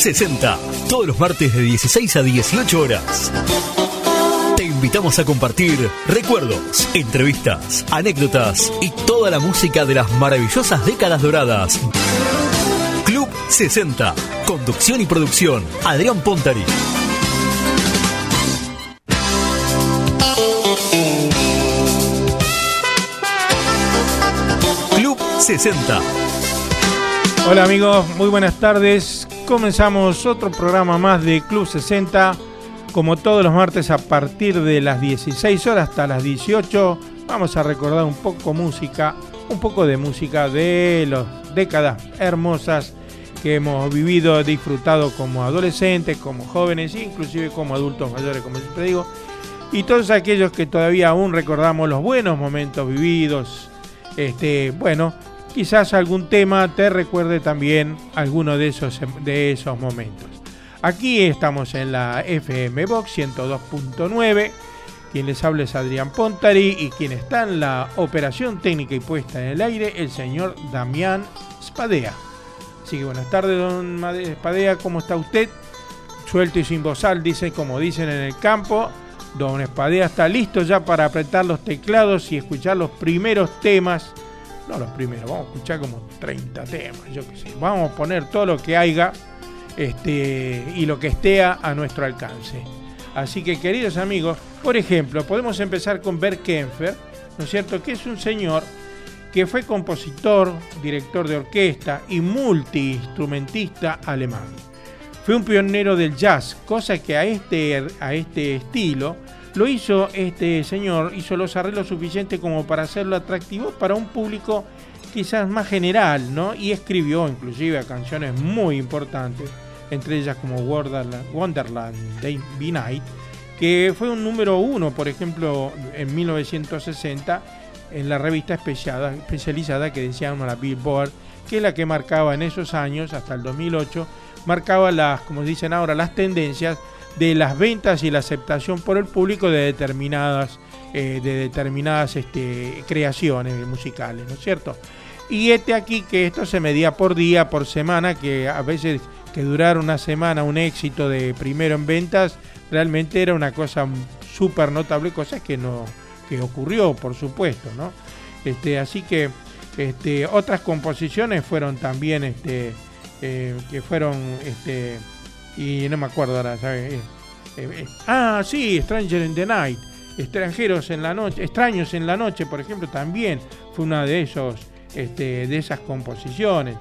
60, todos los martes de 16 a 18 horas. Te invitamos a compartir recuerdos, entrevistas, anécdotas y toda la música de las maravillosas décadas doradas. Club 60, conducción y producción, Adrián Pontari. Club 60. Hola amigos, muy buenas tardes. Comenzamos otro programa más de Club 60. Como todos los martes a partir de las 16 horas hasta las 18, vamos a recordar un poco de música de las décadas hermosas que hemos vivido, disfrutado como adolescentes, como jóvenes, inclusive como adultos mayores, como siempre digo, y todos aquellos que todavía aún recordamos los buenos momentos vividos. Quizás algún tema te recuerde también alguno de esos momentos. Aquí estamos en la FM Box 102.9. Quien les habla es Adrián Pontari y quien está en la operación técnica y puesta en el aire, el señor Damián Spadea. Así que buenas tardes, don Spadea, ¿cómo está usted? Suelto y sin bozal, como dicen en el campo. Don Spadea está listo ya para apretar los teclados y escuchar los primeros temas. No los primeros, vamos a escuchar como 30 temas, yo qué sé. Vamos a poner todo lo que haya y lo que esté a nuestro alcance. Así que, queridos amigos, por ejemplo, podemos empezar con Bert Kaempfer, ¿no es cierto?, que es un señor que fue compositor, director de orquesta y multiinstrumentista alemán. Fue un pionero del jazz, cosa que a este estilo lo hizo este señor, hizo los arreglos suficientes como para hacerlo atractivo para un público quizás más general, ¿no? Y escribió inclusive canciones muy importantes, entre ellas como Wonderland Be Night, que fue un número 1, por ejemplo, en 1960, en la revista especializada que decíamos la Billboard, que es la que marcaba en esos años, hasta el 2008, marcaba como dicen ahora, las tendencias de las ventas y la aceptación por el público de determinadas creaciones musicales, ¿no es cierto? Y aquí que esto se medía por día, por semana, que a veces que durar una semana un éxito de primero en ventas, realmente era una cosa súper notable, cosa que ocurrió, por supuesto, ¿no? Así que otras composiciones fueron también y no me acuerdo ahora, ¿sabes? Stranger in the Night, Extraños en la noche, por ejemplo, también fue una de esas composiciones.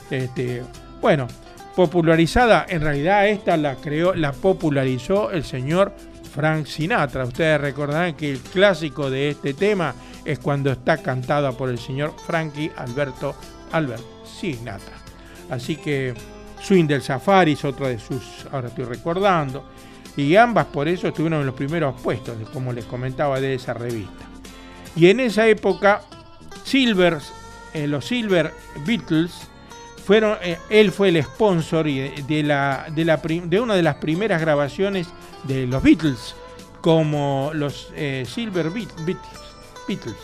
Popularizada, en realidad la popularizó el señor Frank Sinatra. Ustedes recordarán que el clásico de este tema es cuando está cantada por el señor Frankie Albert Sinatra. Así que Swing del Safari es otro de sus, ahora estoy recordando, y ambas por eso estuvieron en los primeros puestos, como les comentaba, de esa revista. Y en esa época, los Silver Beatles él fue el sponsor de una de las primeras grabaciones de los Beatles, como los Silver Beatles,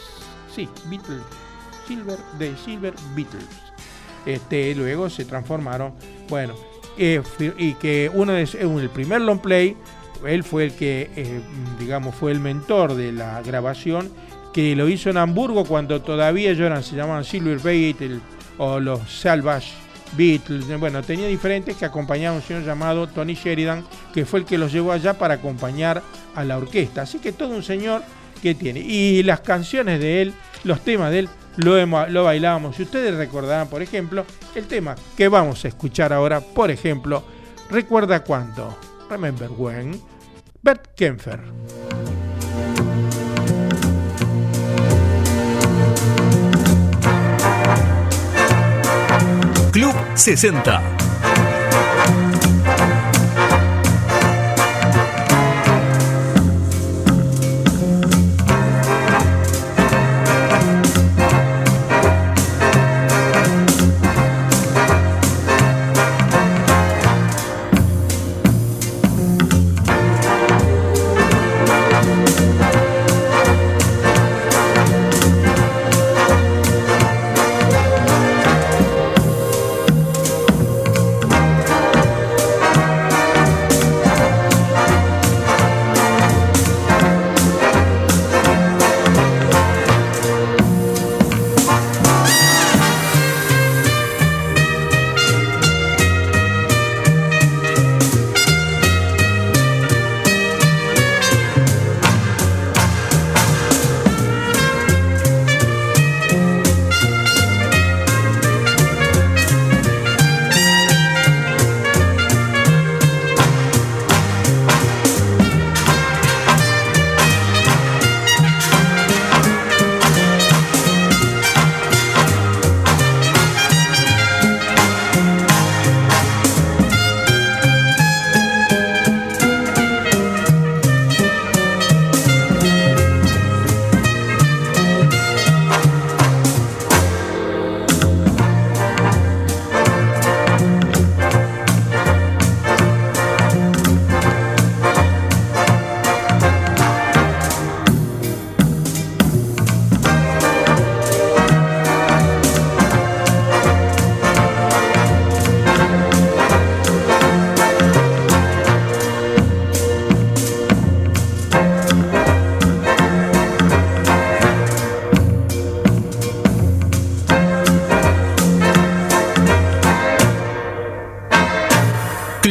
Silver Beatles. Luego se transformaron, y que el primer long play, él fue el que, fue el mentor de la grabación, que lo hizo en Hamburgo cuando todavía se llamaban Silver Beatles o los Salvage Beatles. Tenía diferentes que acompañaban a un señor llamado Tony Sheridan, que fue el que los llevó allá para acompañar a la orquesta. Así que todo un señor que tiene. Y las canciones de él, los temas de él, lo bailábamos. Si ustedes recordarán, por ejemplo, el tema que vamos a escuchar ahora, por ejemplo, ¿recuerda cuándo? Remember When, Bert Kaempfer. Club 60.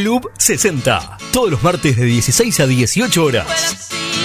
Club 60. Todos los martes de 16 a 18 horas.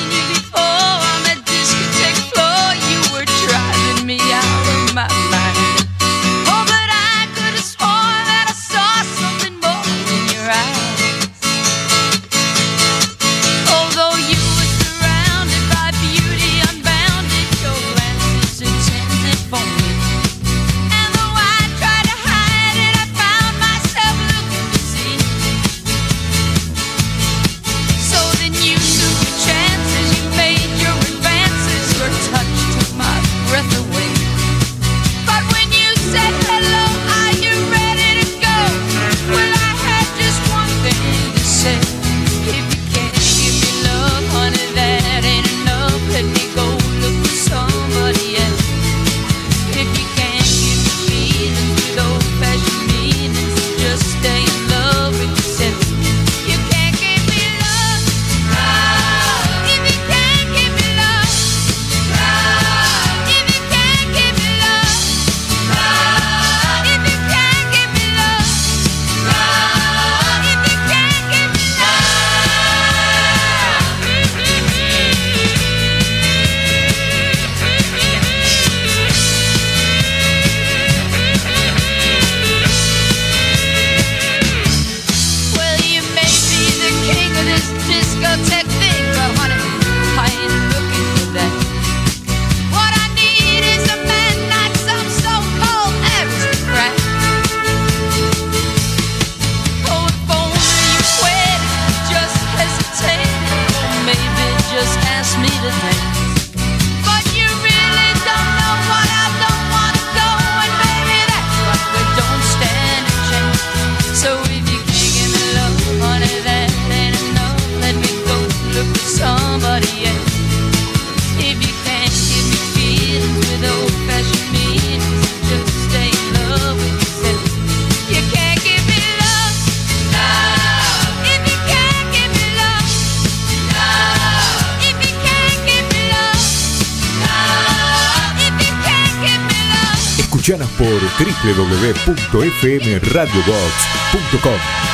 Escuchanos por www.fmradiobox.com.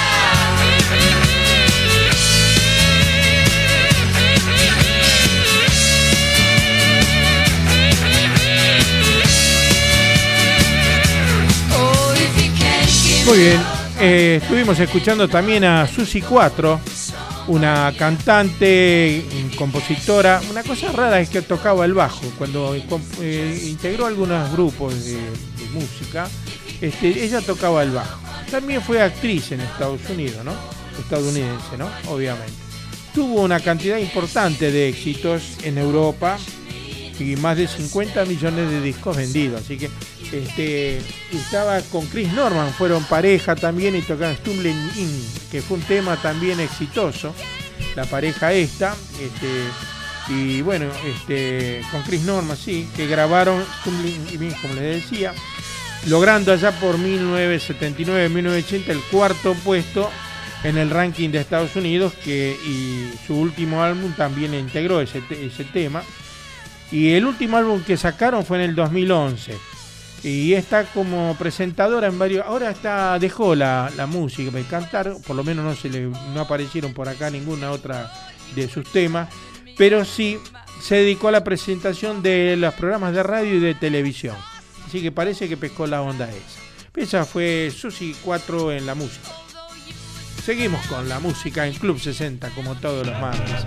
Muy bien, estuvimos escuchando también a Susi 4, una cantante, compositora. Una cosa rara es que tocaba el bajo. Cuando integró algunos grupos de música, ella tocaba el bajo. También fue actriz en Estados Unidos, ¿no? Estadounidense, ¿no? Obviamente. Tuvo una cantidad importante de éxitos en Europa y más de 50 millones de discos vendidos. Así que estaba con Chris Norman, fueron pareja también y tocaron Stumbling In, que fue un tema también exitoso, la pareja esta, y bueno, con Chris Norman, sí, que grabaron Stumbling In, como les decía, logrando allá por 1979-1980 el cuarto puesto en el ranking de Estados Unidos, y su último álbum también integró ese tema, y el último álbum que sacaron fue en el 2011. Y está como presentadora en varios. Ahora dejó la música de cantar, por lo menos no aparecieron por acá ninguna otra de sus temas, pero sí se dedicó a la presentación de los programas de radio y de televisión. Así que parece que pescó la onda esa. Esa fue Susi 4 en la música. Seguimos con la música en Club 60 como todos los martes.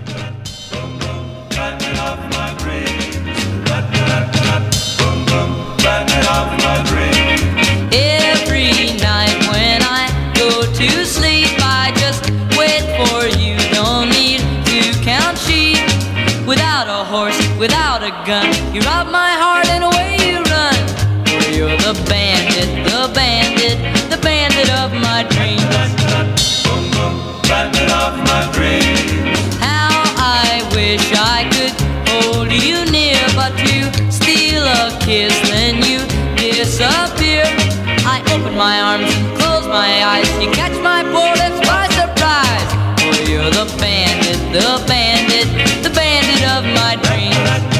Every night when I go to sleep, I just wait for you. Don't need to count sheep. Without a horse, without a gun, you rob my heart and away you run. For you're the bandit, the bandit, the bandit of my dreams. Bandit of my dreams. How I wish I could hold you near, but to steal a kiss, then you disappear. I open my arms and close my eyes. You catch my bullets by surprise. Oh, you're the bandit, the bandit, the bandit of my dreams.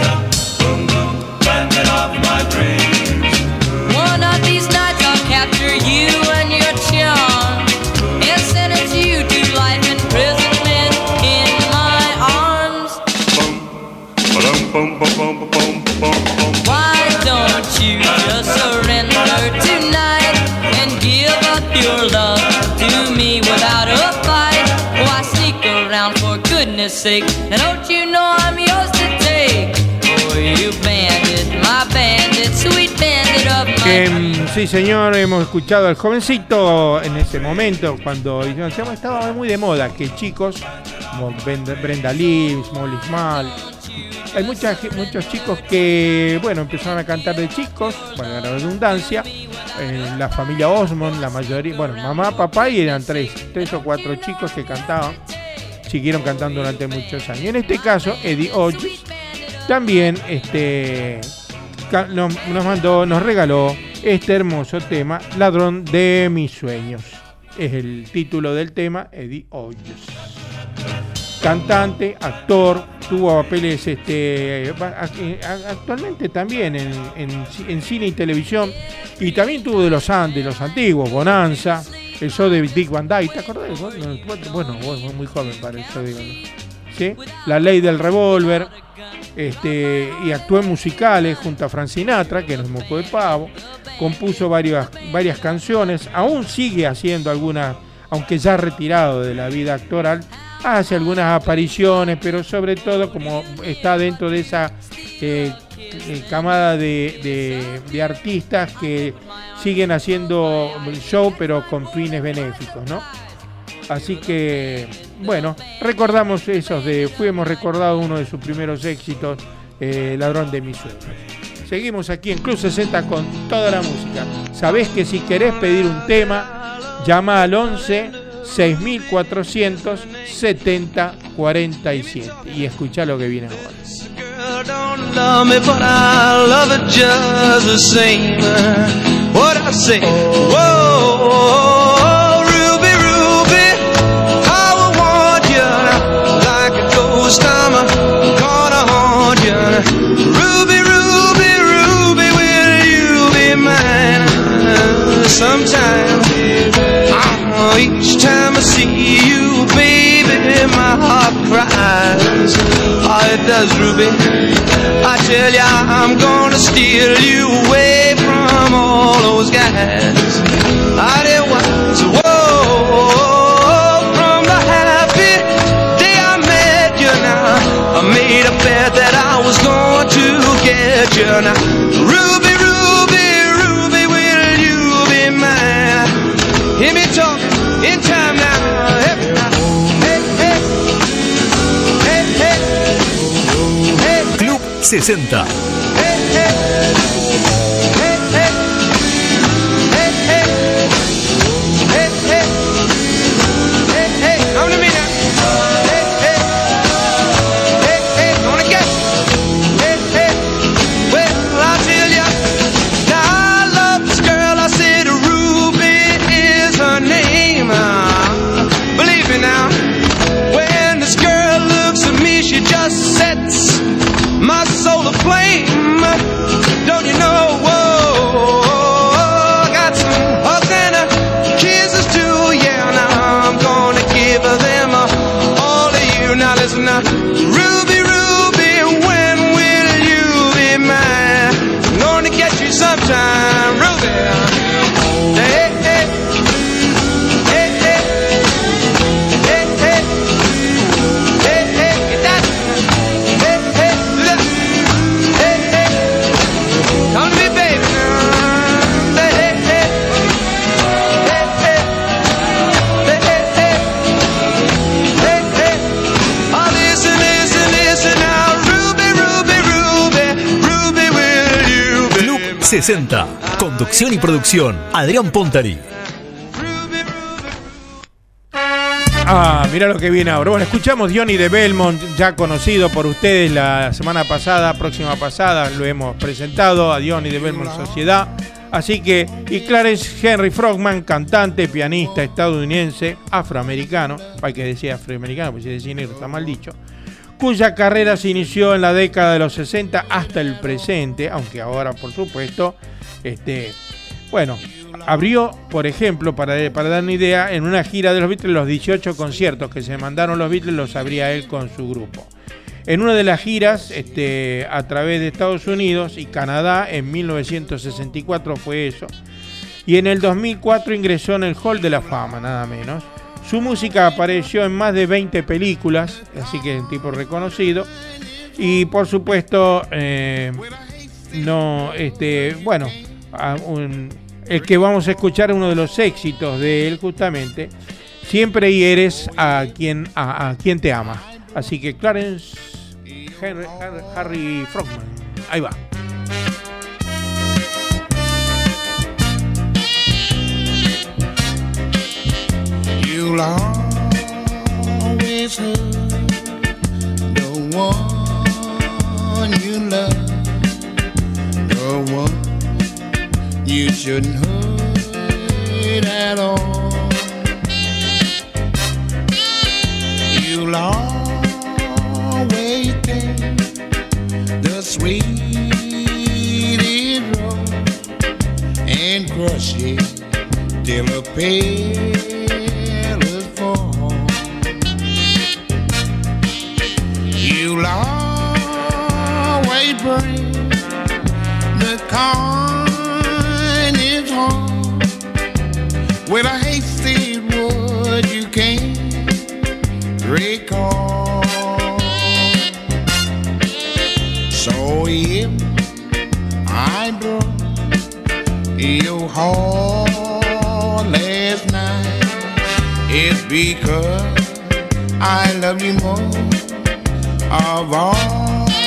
Bandit of my dreams. One of these nights I'll capture you and your charm and sentence you to your love to me without a fight. Oh, I sneak around for goodness sake, and don't you know I'm yours to take? Oh, you bandit, my bandit, sweet bandit of my... Sí, señor, hemos escuchado al jovencito en ese momento, cuando estaba muy de moda, que chicos como Brenda Lee, Molly Small, hay muchos chicos que, bueno, empezaron a cantar de chicos, para la redundancia, la familia Osmond, la mayoría, bueno, mamá, papá, y eran tres o cuatro chicos que cantaban, siguieron cantando durante muchos años. En este caso, Eddie Hodges también nos regaló este hermoso tema, Ladrón de mis sueños. Es el título del tema, Eddie Hodges. Cantante, actor, tuvo papeles actualmente también en cine y televisión, y también tuvo de los antiguos, Bonanza, el show de Dick Van Dyke, ¿te acordás? Bueno, vos muy joven para el show de Van Dyke, ¿sí? La Ley del Revólver, y actuó en musicales junto a Frank Sinatra, que nos mocó de pavo, compuso varias canciones, aún sigue haciendo algunas, aunque ya retirado de la vida actoral, hace algunas apariciones, pero sobre todo como está dentro de esa camada de artistas que siguen haciendo show pero con fines benéficos, ¿no? Así que, bueno, recordamos hemos recordado uno de sus primeros éxitos, Ladrón de mis sueños. Seguimos aquí en Club 60 con toda la música. Sabés que si querés pedir un tema, llama al 11 6400 7047 y escucha lo que viene ahora. Girl don't love me, but I love it just the same. What I say? Whoa, Ruby, Ruby, how I want you like a ghost. I'm gonna haunt you. Ruby, Ruby, Ruby, will you be mine? Sometime. Each time I see you, baby, my heart cries. Oh, it does, Ruby. I tell ya, I'm gonna steal you away from all those guys. I did once, whoa, from the happy day I met you. Now I made a bet that I was going to get you. Now, Ruby, Ruby, Ruby, will you be mine? Hear me talk. In time now, hey, hey, hey, hey, hey, Club 60. hey, hey, hey, hey, hey, hey, hey, hey, hey, come to me now, hey, hey, hey, hey, gonna get, hey, hey, well, I'll tell ya, now I love this girl, I said Ruby is her name. Believe me now, when this girl looks at me, she just sets my soul aflame. Don't you know? Whoa, I got some hugs and kisses too. Yeah, now I'm gonna give them all to you. Now listen now, Ruby, Ruby, when will you be mine? I'm gonna get you sometime, Ruby. Hey, hey. Club 60. Conducción y producción, Adrián Pontari. Mirá lo que viene ahora. Bueno, escuchamos Johnny de Belmont, ya conocido por ustedes la semana pasada, próxima pasada, lo hemos presentado a Johnny de Belmont Sociedad. Así que, y Clarence Henry Frogman, cantante, pianista estadounidense, afroamericano, hay que decir afroamericano, pues si decir negro está mal dicho, cuya carrera se inició en la década de los 60 hasta el presente, aunque ahora, por supuesto, bueno, abrió, por ejemplo, para dar una idea, en una gira de los Beatles, los 18 conciertos que se mandaron los Beatles los abría él con su grupo. En una de las giras a través de Estados Unidos y Canadá, en 1964 fue eso, y en el 2004 ingresó en el Hall de la Fama, nada menos. Su música apareció en más de 20 películas, así que es un tipo reconocido. Y por supuesto, el que vamos a escuchar es uno de los éxitos de él justamente. Siempre hieres a quien te ama. Así que Clarence Harry Frogman, ahí va. You'll always hurt the one you love, the one you shouldn't hurt at all. You'll always take the sweetest rose and crush it till a petals fall. You'll always bring the kindest home with a hasty word you can't recall. So if I broke your heart last night, it's because I love you more of all.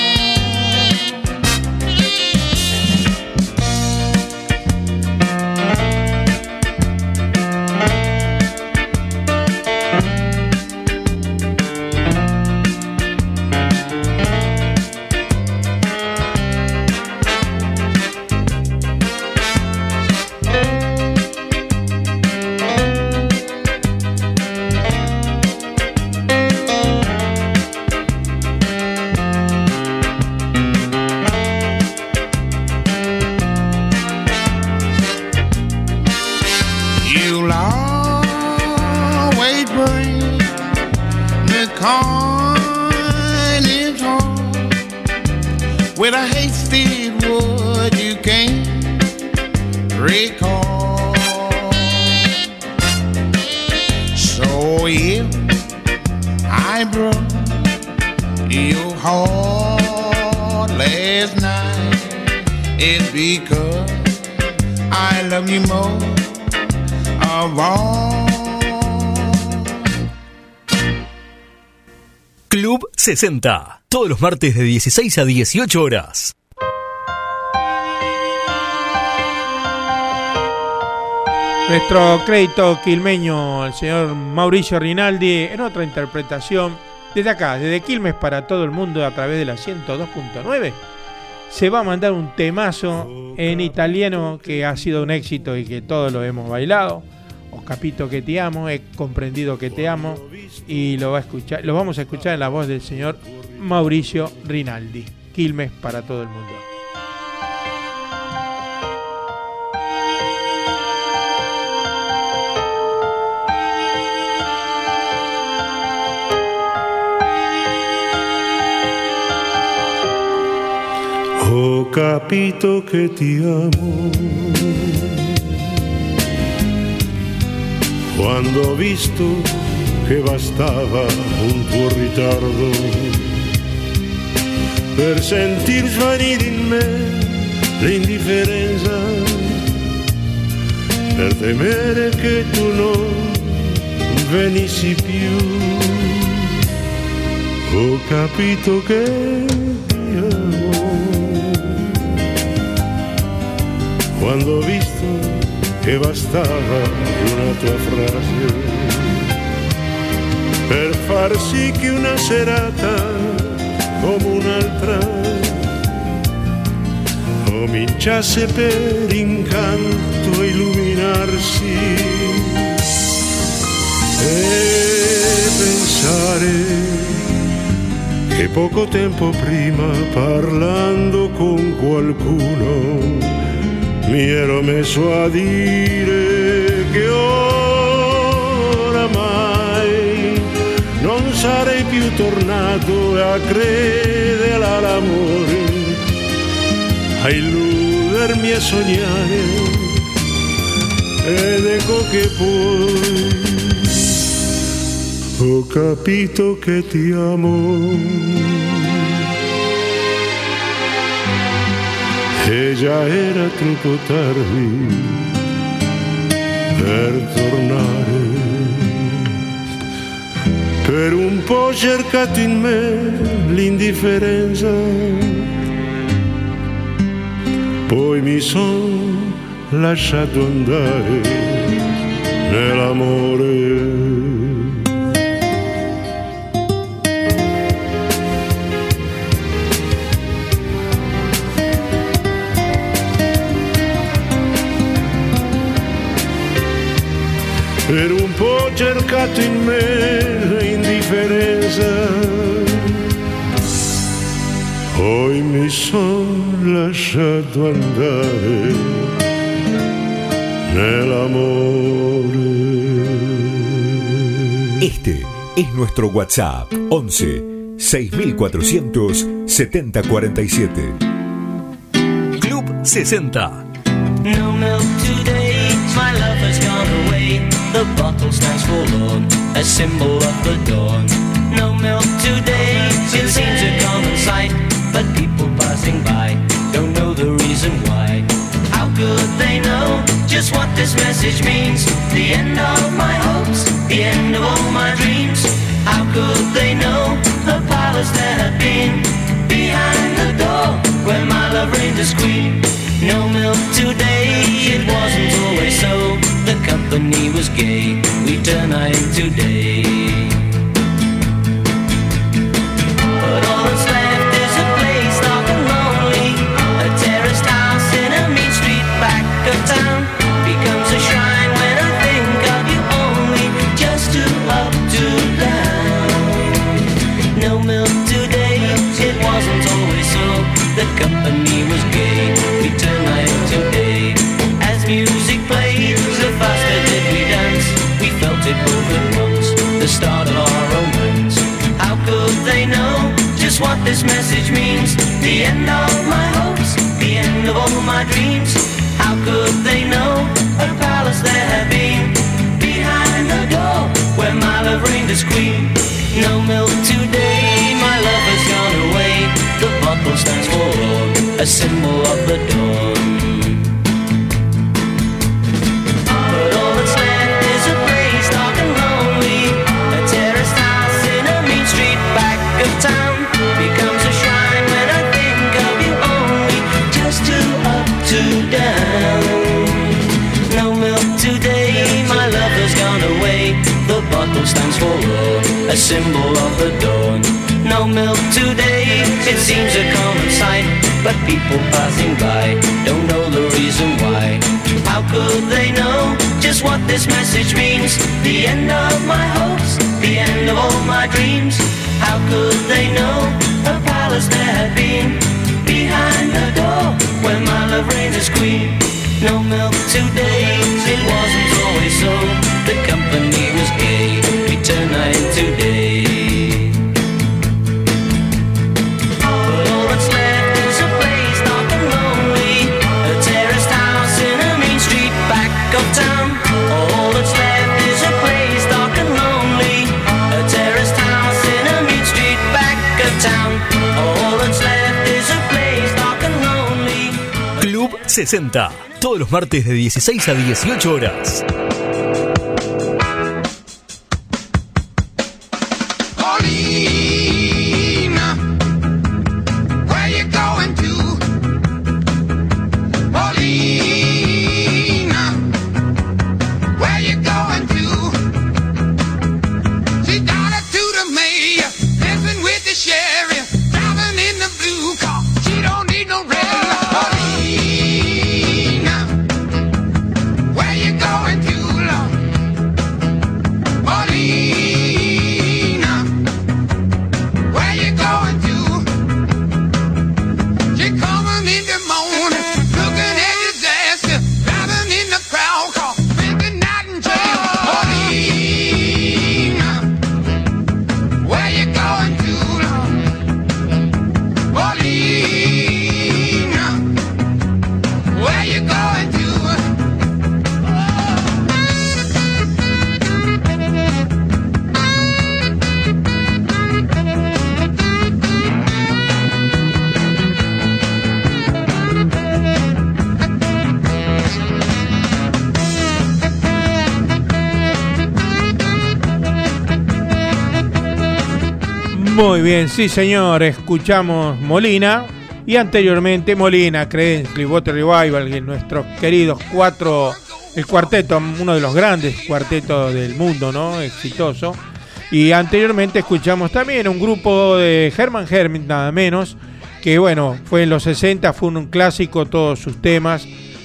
With a hasty word you can't recall. So if I broke your heart last night, it's because I love you more of all. Club 60, todos los martes de 16 a 18 horas. Nuestro crédito quilmeño, el señor Mauricio Rinaldi, en otra interpretación, desde acá, desde Quilmes para todo el mundo a través de la 102.9, se va a mandar un temazo en italiano que ha sido un éxito y que todos lo hemos bailado. Ho capito que te amo, he comprendido que te amo, y lo vamos a escuchar en la voz del señor Mauricio Rinaldi. Quilmes para todo el mundo. Ho capito che ti amo quando ho visto che bastava un tuo ritardo per sentir svanire in me l'indifferenza, per temere che tu non venissi più. Ho capito che ti amo quando ho visto che bastava una tua frase per far sì che una serata come un'altra cominciasse per incanto a illuminarsi e pensare che poco tempo prima, parlando con qualcuno, mi ero messo a dire che oramai non sarei più tornato a credere all'amore, a illudermi e sognare ed ecco che poi ho capito che ti amo e già era troppo tardi per tornare. Per un po' ho cercato in me l'indifferenza, poi mi son lasciato andare nell'amore. Per un po' ho cercato in me l'indifferenza, poi mi son lasciato andare nell'amore. Este es nuestro WhatsApp 11 6400 7047. Club 60. No milk today, my love has gone away. The bottle stands forlorn, a symbol of the dawn. No milk today, it seems a common sight, but people passing by don't know the reason why. How could they know just what this message means? The end of my hopes, the end of all my dreams. How could they know the palace there had been behind the door where my love reigned as queen? No milk today, it wasn't always so. The company was gay, we turn night into day. But all that's left is a place dark and lonely. A terraced house in a mean street back of town becomes a shrine when I think of you only. Just to up, to down. No milk today, it wasn't always so. The company was gay, we turn night into day. As music played, the faster did we dance. We felt it both at once, the start of our romance. How could they know just what this message means? The end of my hopes, the end of all my dreams. How could they know a palace there had been behind the door where my love reigned as queen? No milk today, my love has gone away. The bottle stands forlorn, a symbol of the dawn. But all that's left is a place dark and lonely. A terraced house in a mean street back of town becomes a shrine when I think of you only. Just to up, to down. No milk today, my love has gone away. The bottle stands forlorn, a symbol of the dawn. No milk today, it seems a common sight, but people passing by don't know the reason why. How could they know just what this message means? The end of my hopes, the end of all my dreams. How could they know a palace there had been behind the door where my love reigned as queen? No milk today, it wasn't always so. The company was gay, we turned night into day. All that's left is a place dark and lonely. A terraced house in a mean street back of town. All that's left is a place dark and lonely. Club 60. Todos los martes de 16 a 18 horas. Where you going to? Muy bien, sí señor, escuchamos Molina y anteriormente Molina, Creedence Clearwater Revival, que nuestros queridos el cuarteto, uno de los grandes cuartetos del mundo, ¿no? Exitoso. Y anteriormente escuchamos también un grupo de Herman Hermit, nada menos, que bueno, fue en los 60, fue un clásico todos sus temas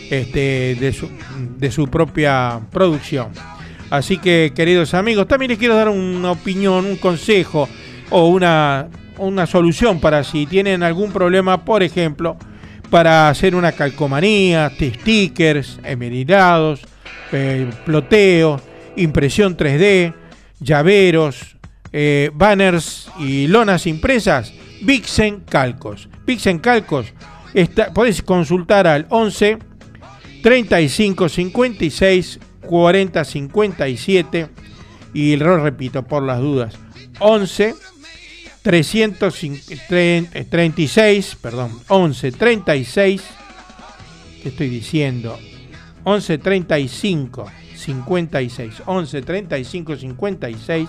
de su propia producción. Así que, queridos amigos, también les quiero dar una opinión, un consejo o una solución para si tienen algún problema, por ejemplo, para hacer una calcomanía, stickers, esmerilados, ploteo, impresión 3D, llaveros, banners y lonas impresas. Vixen Calcos. Vixen Calcos, podés consultar al 11 35 56 40 57 y lo repito por las dudas, 11 36, perdón, 11 36, ¿qué estoy diciendo? 11 35 56, 11 35 56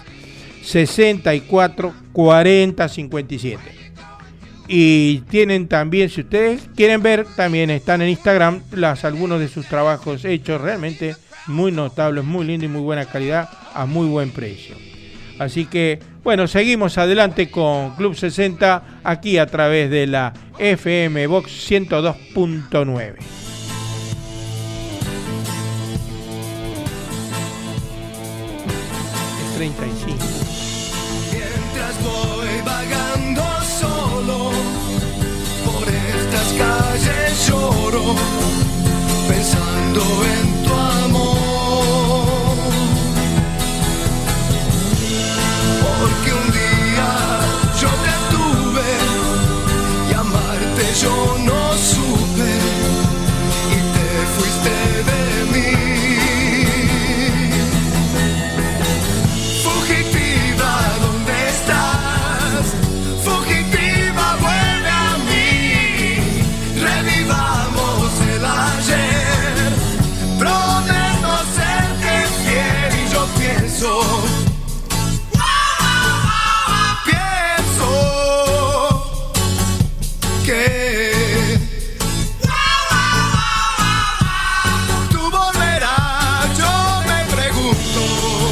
64 40 57. Y tienen también, si ustedes quieren ver, también están en Instagram algunos de sus trabajos hechos realmente muy notables, muy lindos y muy buena calidad a muy buen precio. Así que, bueno, seguimos adelante con Club 60 aquí a través de la FM Box 102.9. Es 35. Mientras voy vagando solo por estas calles lloro, pensando en tu amor. Porque un día yo te tuve y amarte yo no supe y te fuiste de mí. Fugitiva, ¿dónde estás? Fugitiva, vuelve a mí. Revivamos el ayer. Prometo serte fiel y yo pienso que tú volverás. Yo me pregunto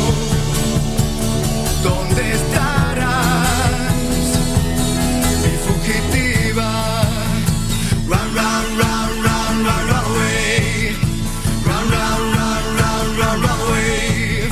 ¿dónde estarás? Mi fugitiva. Run, run, run, run, run, run away. Run, run, run, run, run, run away.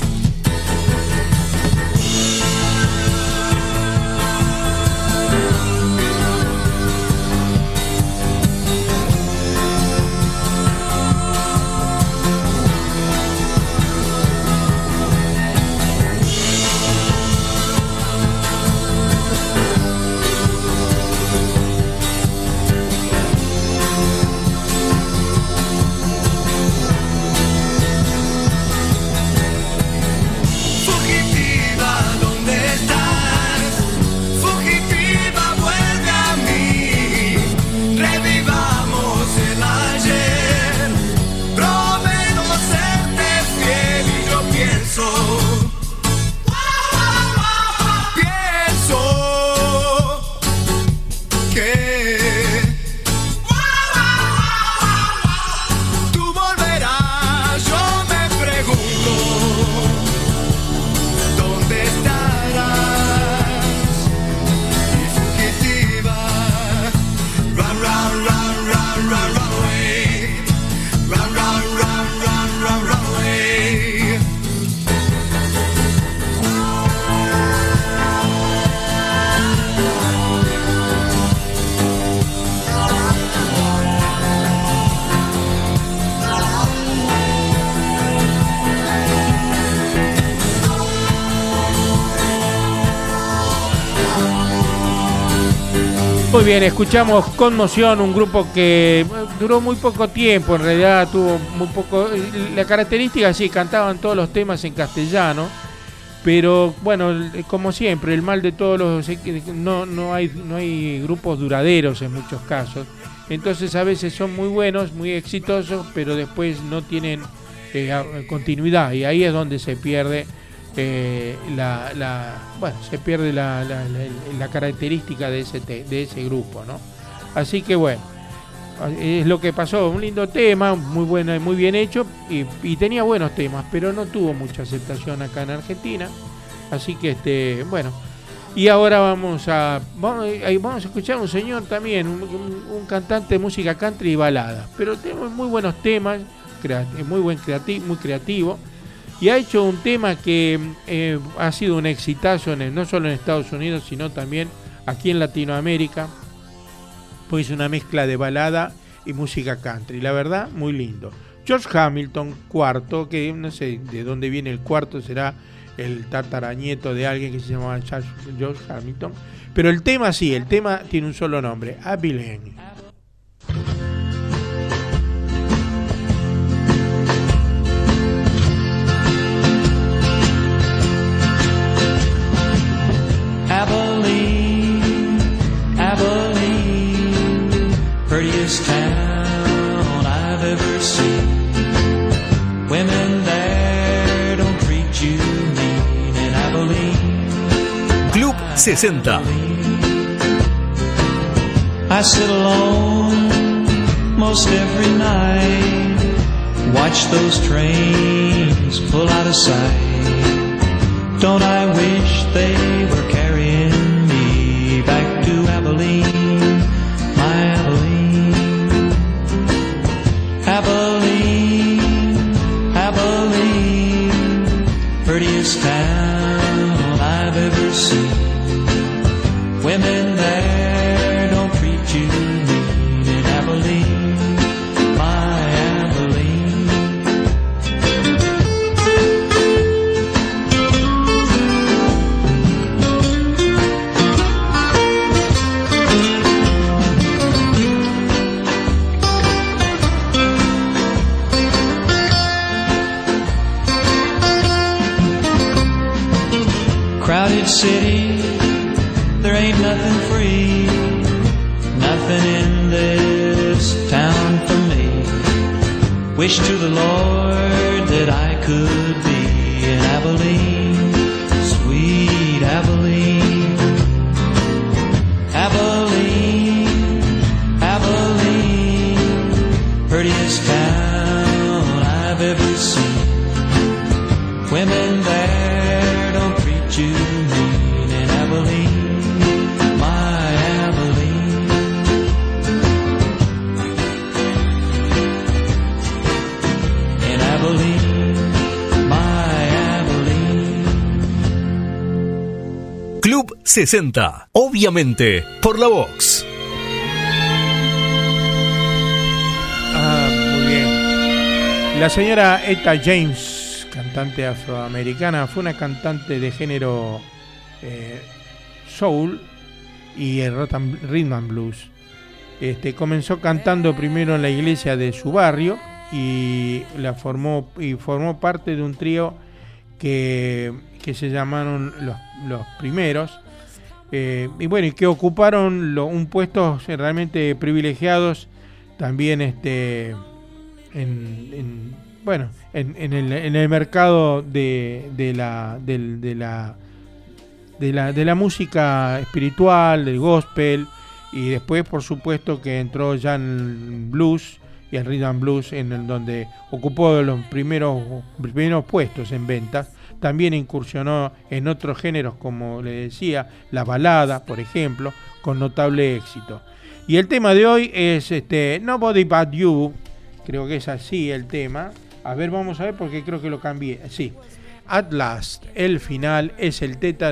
Fugitiva, ¿dónde estás? Fugitiva, vuelve a mí. Revivamos el ayer. Prometo serte fiel y yo pienso que tú volverás. Yo me pregunto ¿dónde estarás? Mi fugitiva. Run, run, run, run, run, run away. Run, run, run, run, run, run away. Muy bien, escuchamos Conmoción, un grupo que duró muy poco tiempo, en realidad tuvo muy poco. La característica, sí, cantaban todos los temas en castellano, pero bueno, como siempre, el mal de todos los. No hay grupos duraderos en muchos casos. Entonces a veces son muy buenos, muy exitosos, pero después no tienen continuidad, y ahí es donde se pierde bueno, se pierde la característica de ese grupo, ¿no? Así que bueno, es lo que pasó. Un lindo tema, muy bueno, muy bien hecho, y tenía buenos temas, pero no tuvo mucha aceptación acá en Argentina. Así que bueno. Y ahora vamos a escuchar un señor también, un cantante de música country y balada, pero tiene muy buenos temas, muy creativo, y ha hecho un tema que ha sido un exitazo no solo en Estados Unidos, sino también aquí en Latinoamérica, pues una mezcla de balada y música country, la verdad, muy lindo. George Hamilton, cuarto, que no sé de dónde viene el cuarto, será el tataranieto de alguien que se llamaba George Hamilton, pero el tema tiene un solo nombre, Abilene. Abilene, Abilene, prettiest town I've ever seen. Women there don't treat you mean in Abilene. Club 60. I sit alone most every night, watch those trains pull out of sight. Don't I wish they were carrying me back to Abilene, my Abilene. Abilene, Abilene, prettiest town I've ever seen. Women there don't treat you mean in Abilene, my Abilene. Crowded city, there ain't nothing free, nothing in this town for me. Wish to the Lord that I could be in Abilene, sweet Abilene. Abilene, Abilene, prettiest town I've ever seen. Women there don't treat you mean in Abilene, my Abilene. In Abilene, my Abilene. Club 60, obviamente por la Vox. Muy bien. La señora Etta James, cantante afroamericana, fue una cantante de género soul y rhythm and blues. Comenzó cantando primero en la iglesia de su barrio y formó parte de un trío que se llamaron los Primeros, y bueno, y que ocuparon un puesto realmente privilegiados también en el mercado de la música espiritual, del gospel, y después por supuesto que entró ya en el blues y el rhythm and blues, donde ocupó los primeros puestos en ventas. También incursionó en otros géneros, como le decía, la balada, por ejemplo, con notable éxito. Y el tema de hoy es Nobody But You, creo que es así el tema. A ver, vamos a ver porque creo que lo cambié. Sí, At Last, el final es el tema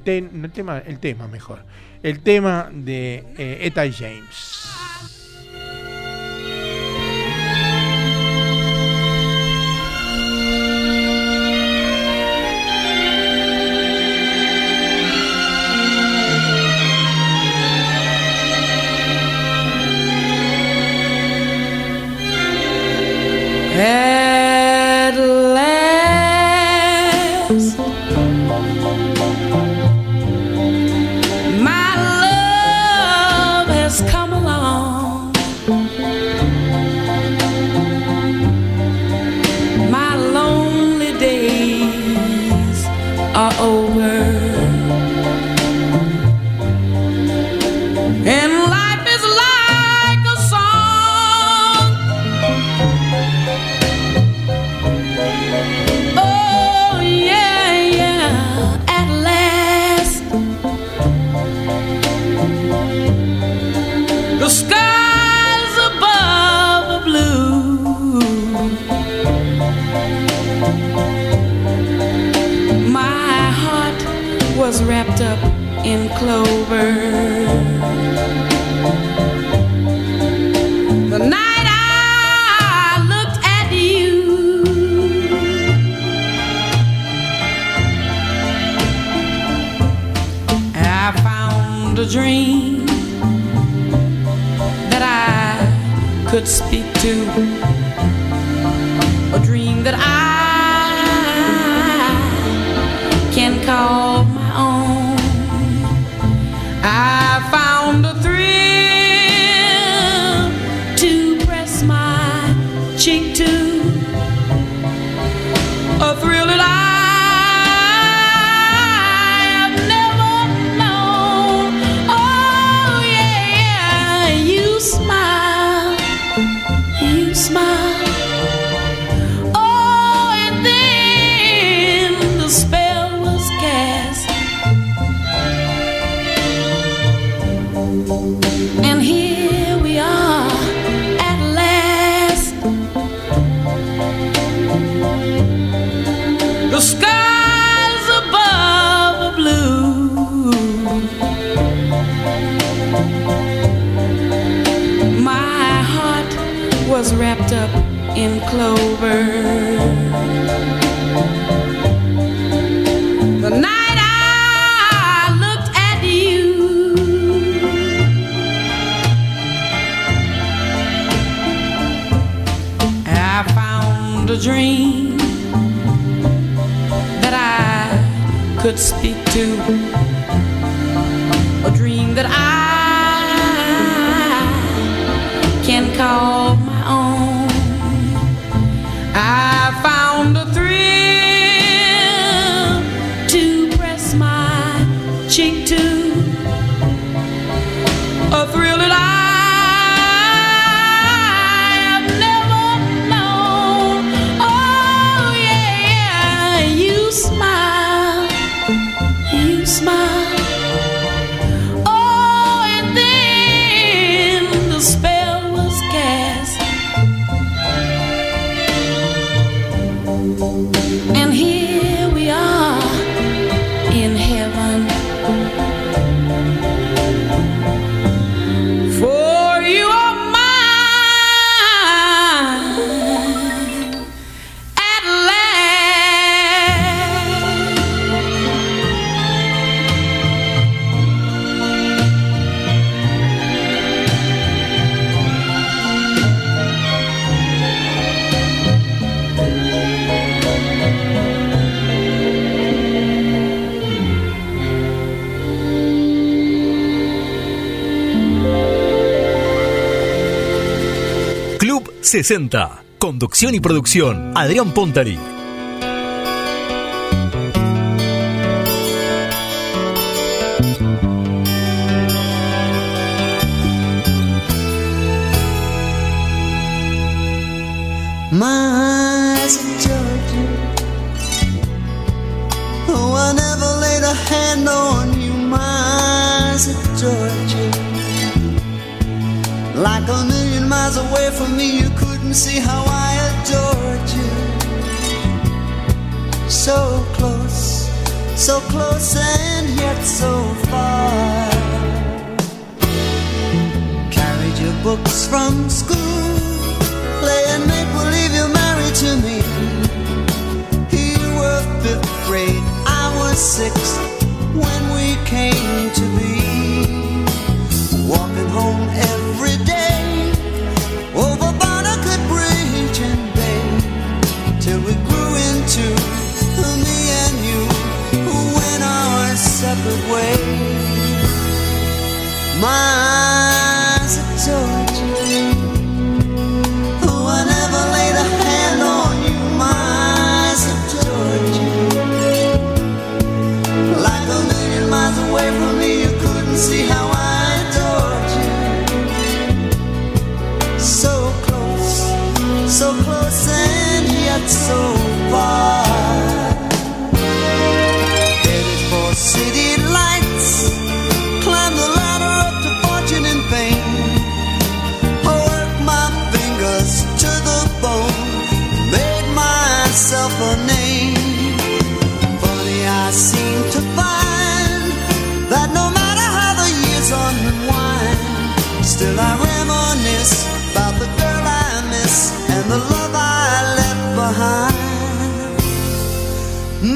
de Etta James. At last, my love has come along. wrapped up in clover. The night I looked at you, I found a dream that I could speak to, a dream that I can call my own. I found a thrill to press my cheek to, a thrill that I have never known. Oh yeah, you smile, you smile. Oh, and then the spell was cast, and here we are at last. The skies above are blue, my heart was wrapped up in clover. The night I looked at you, I found a dream that I could speak to, a dream that I can call my own. I found a thrill to press my cheek to, a thrill that I have never known. Oh yeah, you smile, you smile. Oh, and then the spell was cast, and here we are in heaven. For you are mine at Club 60. Conducción y producción, Adrián Pontari. My eyes of Georgia, oh, I never laid a hand on you. My eyes of Georgia, like a million miles away from me, you couldn't see how I adored you. So close and yet so far. Carried your books from school, playing make-believe you're married to me. You were 5th grade, I was 6th when we came to be. Walking home every day over Barnegat Bridge and Bay, till we grew into me and you went our separate ways. My eyes have told you, oh, I never laid a hand on you. My eyes have told you, like a million miles away from me, you couldn't see how I adored you. So close and yet so far. Headed for city lights, climbed the ladder up to 14th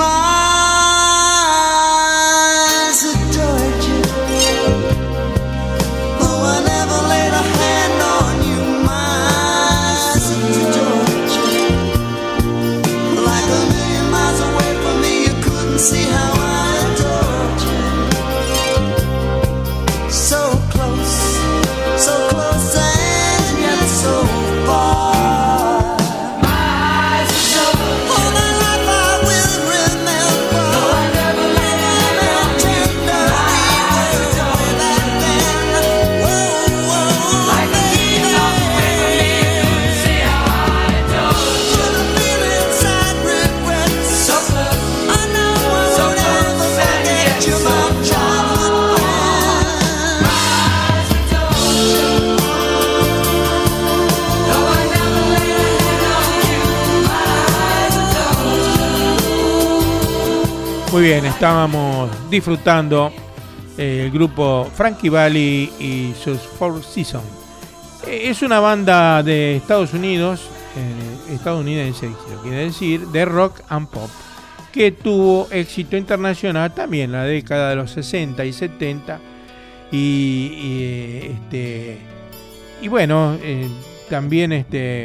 eyes adored you. Though I never laid a hand on you, my eyes adored you. Like a million miles away from me, you couldn't see how I adored you. So close and yet so far. Muy bien, estábamos disfrutando el grupo Frankie Valli y sus Four Seasons. Es una banda de Estados Unidos, estadounidense, quiere decir, de rock and pop, que tuvo éxito internacional también en la década de los 60 y 70. Y bueno, también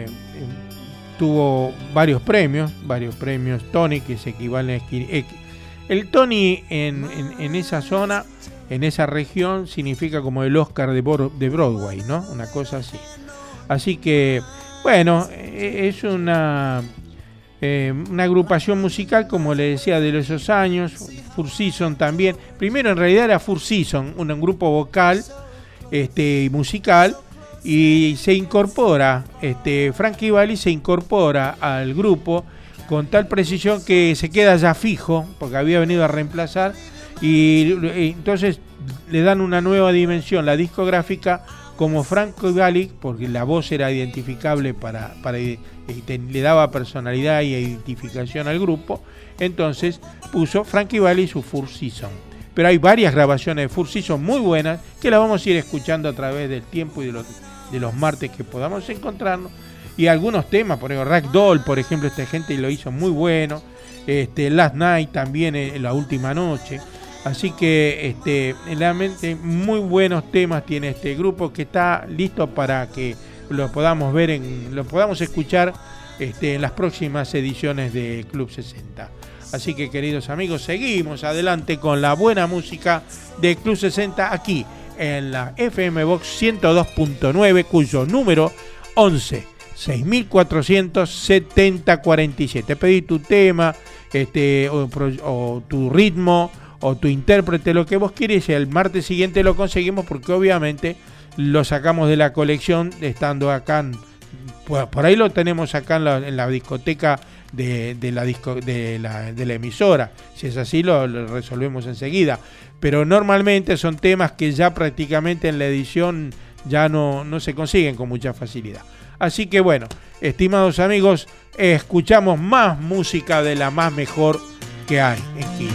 tuvo varios premios Tony, que se equivalen a el Tony en esa zona, en esa región, significa como el Oscar de Broadway, ¿no? Una cosa así. Así que, bueno, es una agrupación musical, como le decía, de esos años. Four Seasons también. Primero, en realidad, era Four Seasons, un grupo vocal musical, y se incorpora, Frankie Valli se incorpora al grupo con tal precisión que se queda ya fijo, porque había venido a reemplazar, y entonces le dan una nueva dimensión, la discográfica, como Frankie Valli, porque la voz era identificable le daba personalidad y identificación al grupo. Entonces puso Frankie Valli y su Four Seasons. Pero hay varias grabaciones de Four Seasons muy buenas que las vamos a ir escuchando a través del tiempo y de los martes que podamos encontrarnos. Y algunos temas, por ejemplo, Ragdoll, por ejemplo, esta gente lo hizo muy bueno. Last Night también, La Última Noche. Así que realmente muy buenos temas tiene este grupo, que está listo para que lo podamos ver, lo podamos escuchar en las próximas ediciones de Club 60. Así que, queridos amigos, seguimos adelante con la buena música de Club 60 aquí en la FM Box 102.9, cuyo número 11-6470-47. Pedí tu tema, o tu ritmo, o tu intérprete, lo que vos quieres, y el martes siguiente lo conseguimos, porque obviamente lo sacamos de la colección, estando acá, por ahí lo tenemos acá en la discoteca de la emisora. Si es así, lo resolvemos enseguida, pero normalmente son temas que ya prácticamente en la edición ya no se consiguen con mucha facilidad. Así que bueno, estimados amigos, escuchamos más música de la más mejor que hay aquí.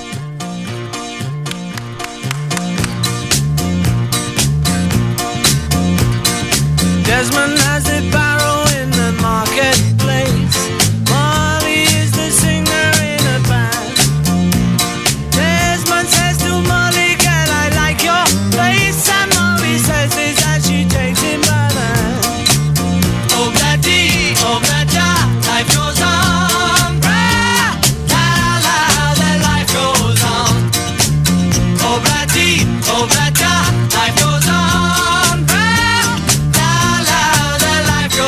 Desmond has the barrow in the marketplace. Molly is the singer in a band. Desmond says to Molly, girl, I like your place. And Molly says this as she takes him by the hand. Oh, Gladdy, life goes on. La la la, the life goes on. Oh, Gladdy, life goes on.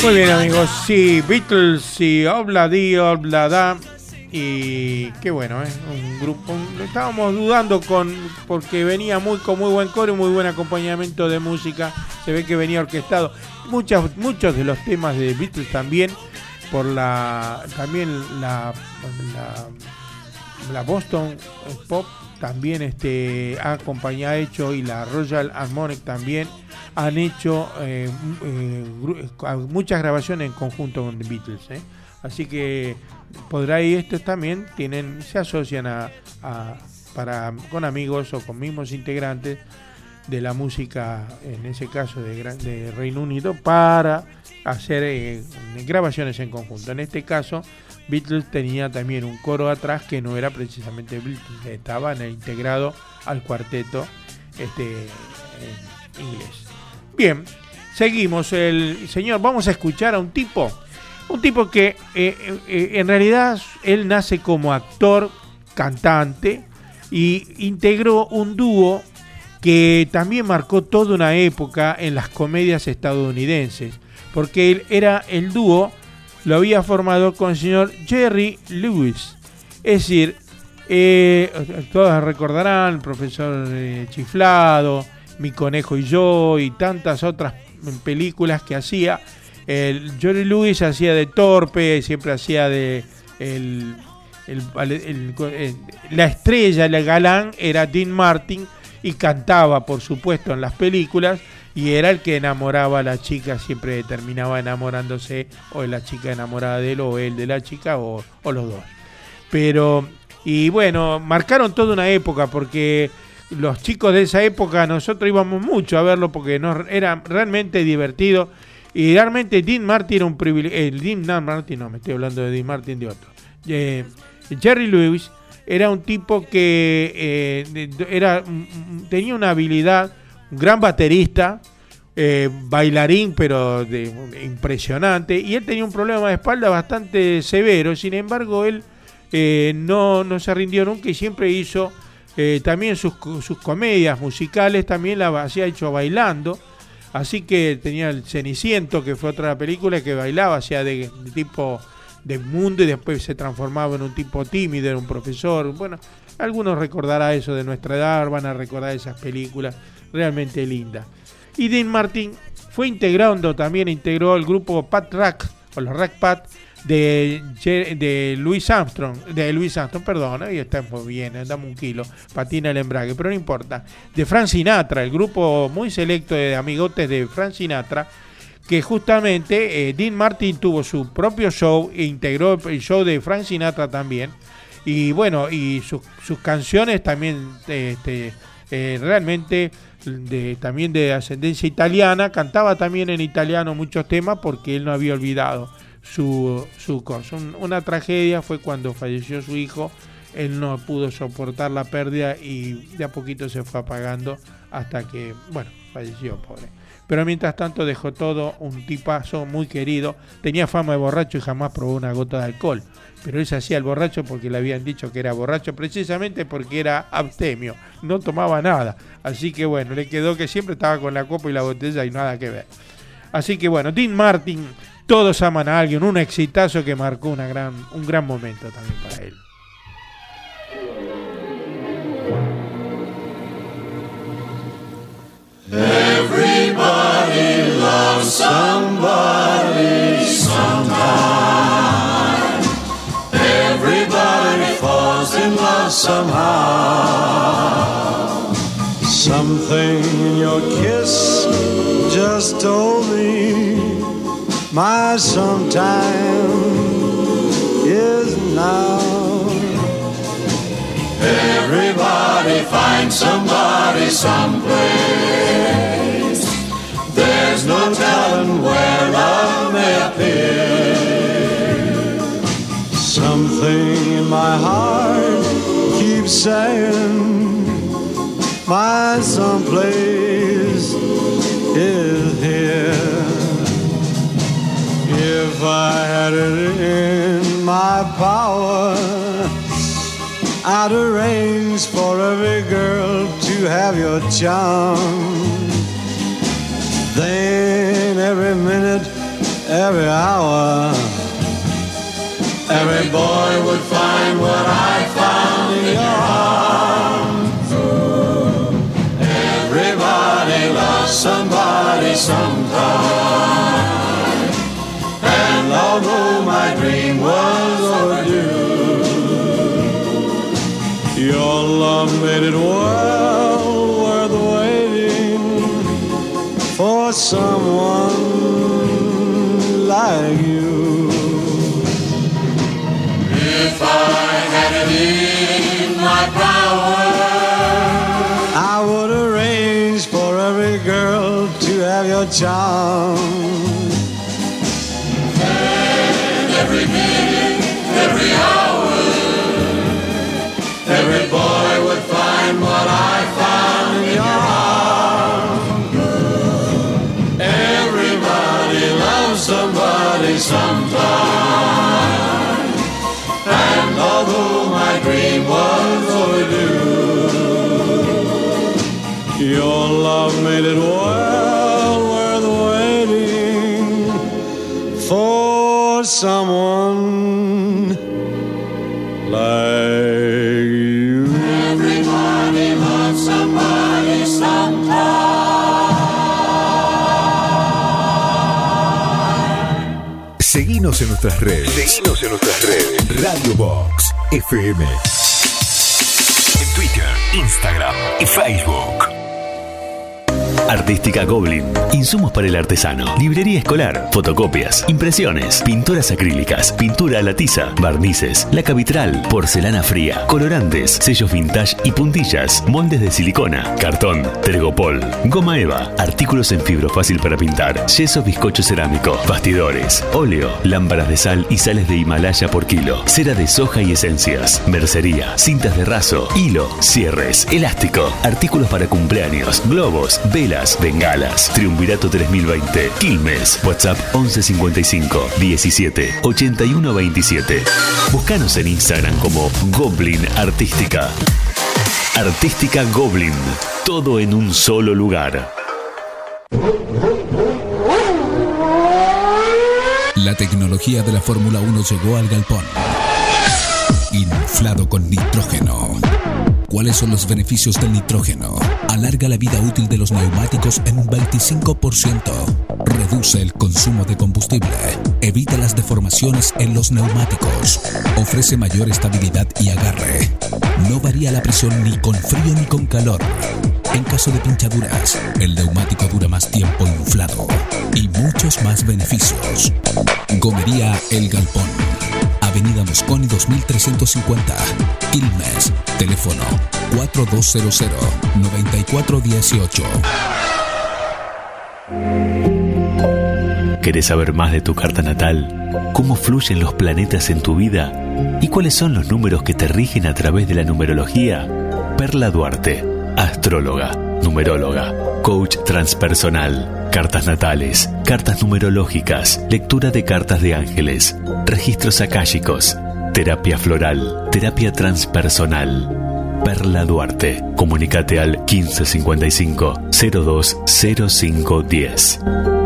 Muy bien, amigos, sí, Beatles y Obladi, Oblada. Y qué bueno, un grupo. Estábamos dudando porque venía con muy buen coro y muy buen acompañamiento de música. Se ve que venía orquestado. Muchos de los temas de Beatles también, por la Boston Pop también ha hecho, y la Royal Harmonic también han hecho muchas grabaciones en conjunto con The Beatles, así que podrá ir, estos también se asocian con amigos o con mismos integrantes de la música, en ese caso de Reino Unido, para hacer grabaciones en conjunto. En este caso, Beatles tenía también un coro atrás que no era precisamente Beatles, estaba integrado al cuarteto inglés. Bien, seguimos. Vamos a escuchar a un tipo que en realidad él nace como actor, cantante, y integró un dúo que también marcó toda una época en las comedias estadounidenses, porque él era el dúo, lo había formado con el señor Jerry Lewis. Es decir, todos recordarán el profesor Chiflado, Mi conejo y yo, y tantas otras películas que hacía. Jerry Lewis hacía de torpe, siempre hacía de la estrella, el galán era Dean Martin, y cantaba, por supuesto, en las películas, y era el que enamoraba a la chica, siempre terminaba enamorándose, o la chica enamorada de él, o él de la chica, o los dos. Pero, y bueno, marcaron toda una época, porque los chicos de esa época, nosotros íbamos mucho a verlo, porque era realmente divertido, y realmente Dean Martin era un privilegio. Dean Martin, no, me estoy hablando de Dean Martin de otro. Jerry Lewis era un tipo que tenía una habilidad, un gran baterista, bailarín, pero impresionante, y él tenía un problema de espalda bastante severo. Sin embargo, él no se rindió nunca, y siempre hizo también sus comedias musicales, también las hacía hecho bailando. Así que tenía el Ceniciento, que fue otra película que bailaba, hacía de tipo de mundo, y después se transformaba en un tipo tímido, era un profesor. Bueno, algunos recordarán eso de nuestra edad, van a recordar esas películas realmente lindas. Y Dean Martin integró el grupo Pat Rack, o los Rack Pat, de Louis Armstrong, perdón, ahí está muy bien, dame un kilo, patina el embrague, pero no importa, de Frank Sinatra, el grupo muy selecto de amigotes de Frank Sinatra, que justamente Dean Martin tuvo su propio show e integró el show de Frank Sinatra también, y bueno, y sus canciones también realmente también de ascendencia italiana, cantaba también en italiano muchos temas, porque él no había olvidado su cosa. Una tragedia fue cuando falleció su hijo. Él no pudo soportar la pérdida, y de a poquito se fue apagando hasta que, bueno, falleció, pobre. Pero mientras tanto dejó todo, un tipazo muy querido. Tenía fama de borracho y jamás probó una gota de alcohol, pero él se hacía el borracho porque le habían dicho que era borracho, precisamente porque era abstemio, no tomaba nada. Así que bueno, le quedó que siempre estaba con la copa y la botella y nada que ver. Así que bueno, Dean Martin, Todos aman a alguien, un exitazo que marcó un gran momento también para él. Everybody loves somebody sometime. Everybody falls in love somehow. Something in your kiss just told me my sometime is now. Everybody finds somebody someplace. There's no telling where love may appear. Something in my heart keeps saying my someplace is here. If I had it in my power, I'd arrange for every girl to have your charm. Then every minute every hour. Every boy would find what I found in your arms. Everybody loves somebody sometime. And although my dream was overdue, your love made it well worth waiting for someone like you. If I had it in my power, I would arrange for every girl to have your charm. and every minute, every hour, every boy would find what I found in your arms. Everybody loves somebody sometime. And although my dream was overdue, Your love made it well worth waiting for someone like you. everybody loves somebody sometime. Seguinos en nuestras redes. Radio Box FM. En Twitter, Instagram y Facebook. Artística Goblin. Insumos para el artesano. Librería escolar. Fotocopias. Impresiones. Pinturas acrílicas. Pintura a la tiza. Barnices. Laca vitral. Porcelana fría. Colorantes. Sellos vintage y puntillas. Moldes de silicona. Cartón. Tergopol. Goma eva. Artículos en fibro fácil para pintar. Yeso bizcocho cerámico. Bastidores. Óleo. Lámparas de sal y sales de Himalaya por kilo. Cera de soja y esencias. Mercería. Cintas de raso. Hilo. Cierres. Elástico. Artículos para cumpleaños. Globos. Velas. Bengalas. Triunvirato 3020. Quilmes. WhatsApp 1155 17 81 27. Búscanos en Instagram como Goblin Artística. Artística Goblin. Todo en un solo lugar. La tecnología de la Fórmula 1 llegó al galpón. Inflado con nitrógeno. ¿Cuáles son los beneficios del nitrógeno? Alarga la vida útil de los neumáticos en un 25%. Reduce el consumo de combustible. Evita las deformaciones en los neumáticos. Ofrece mayor estabilidad y agarre. No varía la presión ni con frío ni con calor. En caso de pinchaduras, el neumático dura más tiempo inflado. Y muchos más beneficios. Gomería El Galpón. Avenida Mosconi 2350, Quilmes. Teléfono 4200-9418. ¿Querés saber más de tu carta natal? ¿Cómo fluyen los planetas en tu vida? ¿Y cuáles son los números que te rigen a través de la numerología? Perla Duarte, astróloga, numeróloga, coach transpersonal, cartas natales, cartas numerológicas, lectura de cartas de ángeles, registros akáshicos, terapia floral, terapia transpersonal. Perla Duarte. Comunicate al 1555 020510.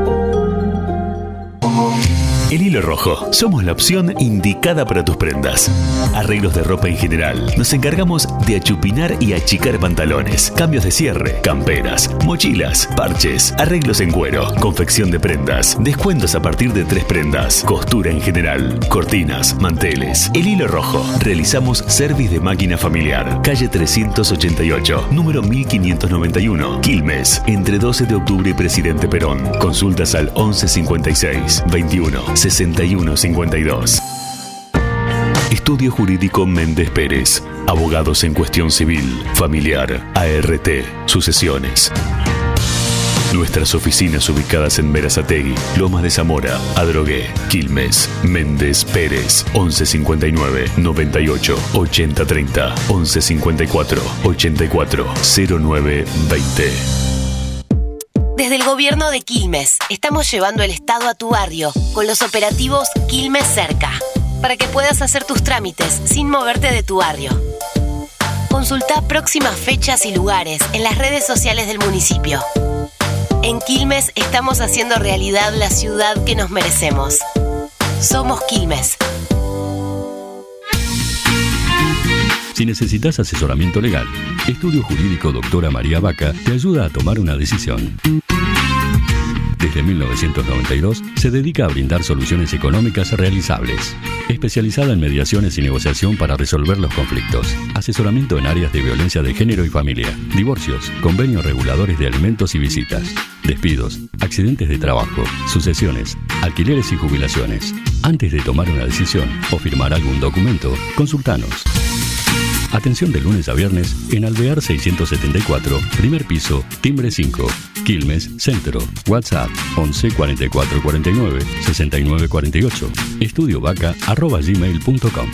El Hilo Rojo. Somos la opción indicada para tus prendas. Arreglos de ropa en general. Nos encargamos de achupinar y achicar pantalones, cambios de cierre, camperas, mochilas, parches, arreglos en cuero, confección de prendas, descuentos a partir de 3 prendas, costura en general, cortinas, manteles. El Hilo Rojo. Realizamos service de máquina familiar. Calle 388, número 1591, Quilmes, entre 12 de octubre y Presidente Perón. Consultas al 1156 21 61 52. Estudio Jurídico Méndez Pérez. Abogados en cuestión civil, familiar, ART, sucesiones. Nuestras oficinas ubicadas en Berazategui, Lomas de Zamora, Adrogué, Quilmes. Méndez Pérez, 1159 98 80 30, 1154 84 09 20. Desde el gobierno de Quilmes, estamos llevando el Estado a tu barrio con los operativos Quilmes Cerca, para que puedas hacer tus trámites sin moverte de tu barrio. Consulta próximas fechas y lugares en las redes sociales del municipio. En Quilmes estamos haciendo realidad la ciudad que nos merecemos. Somos Quilmes. Si necesitas asesoramiento legal, Estudio Jurídico Doctora María Vaca te ayuda a tomar una decisión. Desde 1992 se dedica a brindar soluciones económicas realizables. Especializada en mediaciones y negociación para resolver los conflictos. Asesoramiento en áreas de violencia de género y familia. Divorcios, convenios reguladores de alimentos y visitas. Despidos, accidentes de trabajo, sucesiones, alquileres y jubilaciones. Antes de tomar una decisión o firmar algún documento, consultanos. Atención de lunes a viernes en Alvear 674, primer piso, timbre 5, Quilmes, Centro. WhatsApp 11 44 49 69 48. estudiovaca@gmail.com.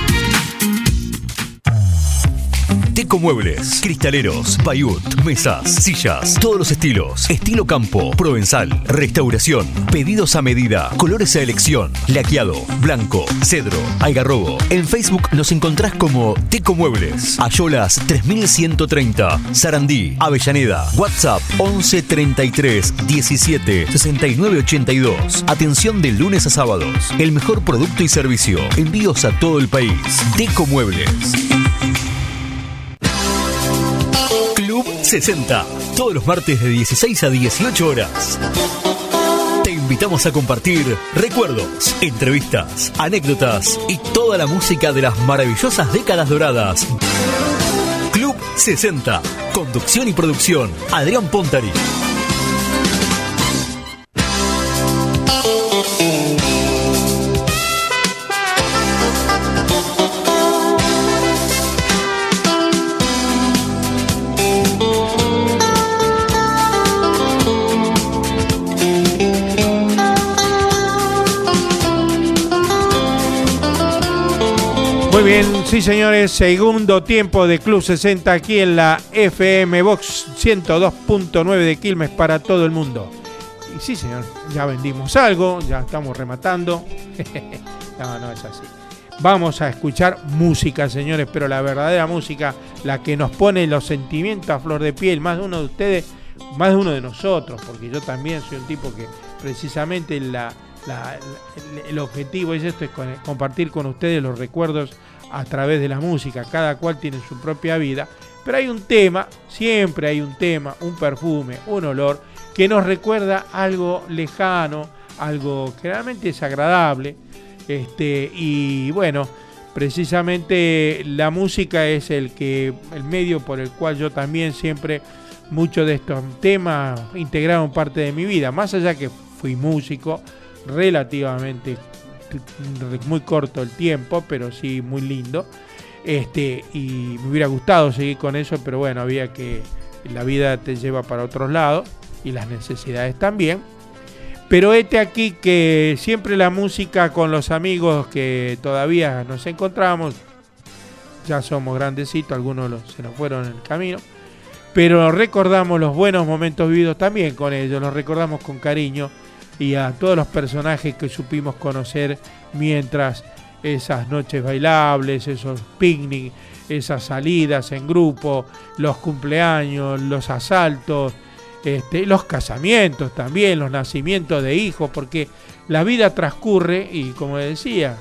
Teco Muebles, cristaleros, payut, mesas, sillas, todos los estilos, estilo campo, provenzal, restauración, pedidos a medida, colores a elección, laqueado, blanco, cedro, algarrobo. En Facebook nos encontrás como Teco Muebles, Ayolas 3130, Sarandí, Avellaneda. WhatsApp 11 33 17 69 82. Atención de lunes a sábados. El mejor producto y servicio. Envíos a todo el país. Teco Muebles. Club 60, todos los martes de 16 a 18 horas. Te invitamos a compartir recuerdos, entrevistas, anécdotas y toda la música de las maravillosas décadas doradas. Club 60, conducción y producción, Adrián Pontari. Muy bien, sí señores, segundo tiempo de Club 60 aquí en la FM Box 102.9 de Quilmes para todo el mundo. Y sí señor, ya vendimos algo, ya estamos rematando. No es así. Vamos a escuchar música, señores, pero la verdadera música, la que nos pone los sentimientos a flor de piel, más de uno de ustedes, más de uno de nosotros, porque yo también soy un tipo que precisamente el objetivo es esto, es compartir con ustedes los recuerdos a través de la música. Cada cual tiene su propia vida, pero hay un tema, siempre hay un tema, un perfume, un olor que nos recuerda algo lejano, algo que realmente es agradable. Y bueno, precisamente la música es el medio por el cual yo también siempre muchos de estos temas integraron parte de mi vida, más allá que fui músico relativamente muy corto el tiempo, pero sí muy lindo, y me hubiera gustado seguir con eso, pero bueno, había que, la vida te lleva para otros lados y las necesidades también. Pero aquí que siempre la música con los amigos que todavía nos encontramos, ya somos grandecitos, algunos se nos fueron en el camino, pero recordamos los buenos momentos vividos también con ellos, los recordamos con cariño, y a todos los personajes que supimos conocer mientras esas noches bailables, esos picnic, esas salidas en grupo, los cumpleaños, los asaltos, los casamientos también, los nacimientos de hijos, porque la vida transcurre y como decía,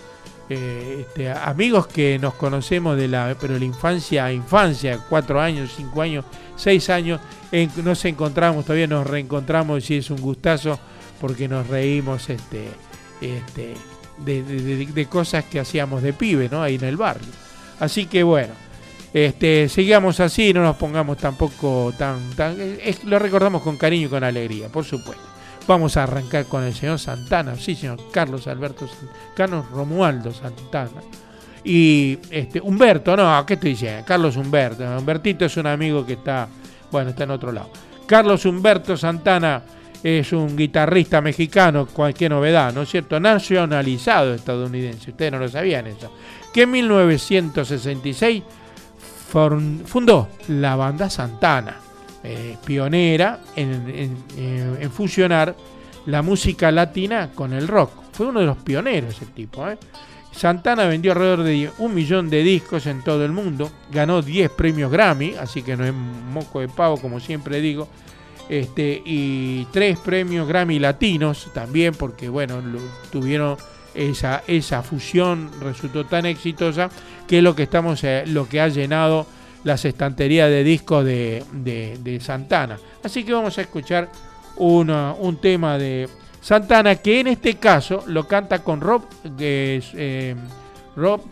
amigos que nos conocemos pero la infancia, 4 años, 5 años, 6 años, nos encontramos, todavía nos reencontramos y es un gustazo porque nos reímos de cosas que hacíamos de pibe, ¿no? Ahí en el barrio. Así que bueno, sigamos así, no nos pongamos tampoco lo recordamos con cariño y con alegría, por supuesto. Vamos a arrancar con el señor Santana, sí señor, Carlos Romualdo Santana. Y Humberto, no, ¿qué estoy diciendo? Carlos Humberto. Humbertito es un amigo que está en otro lado. Carlos Humberto Santana es un guitarrista mexicano, cualquier novedad, ¿no es cierto? Nacionalizado estadounidense, ustedes no lo sabían eso. Que en 1966 fundó la banda Santana, pionera en fusionar la música latina con el rock. Fue uno de los pioneros ese tipo, Santana vendió alrededor de 1 millón de discos en todo el mundo, ganó 10 premios Grammy, así que no es moco de pavo, como siempre digo. y 3 premios Grammy Latinos también, porque bueno, tuvieron esa fusión, resultó tan exitosa que es lo que ha llenado las estanterías de discos de Santana. Así que vamos a escuchar un tema de Santana, que en este caso lo canta con Rob, Rob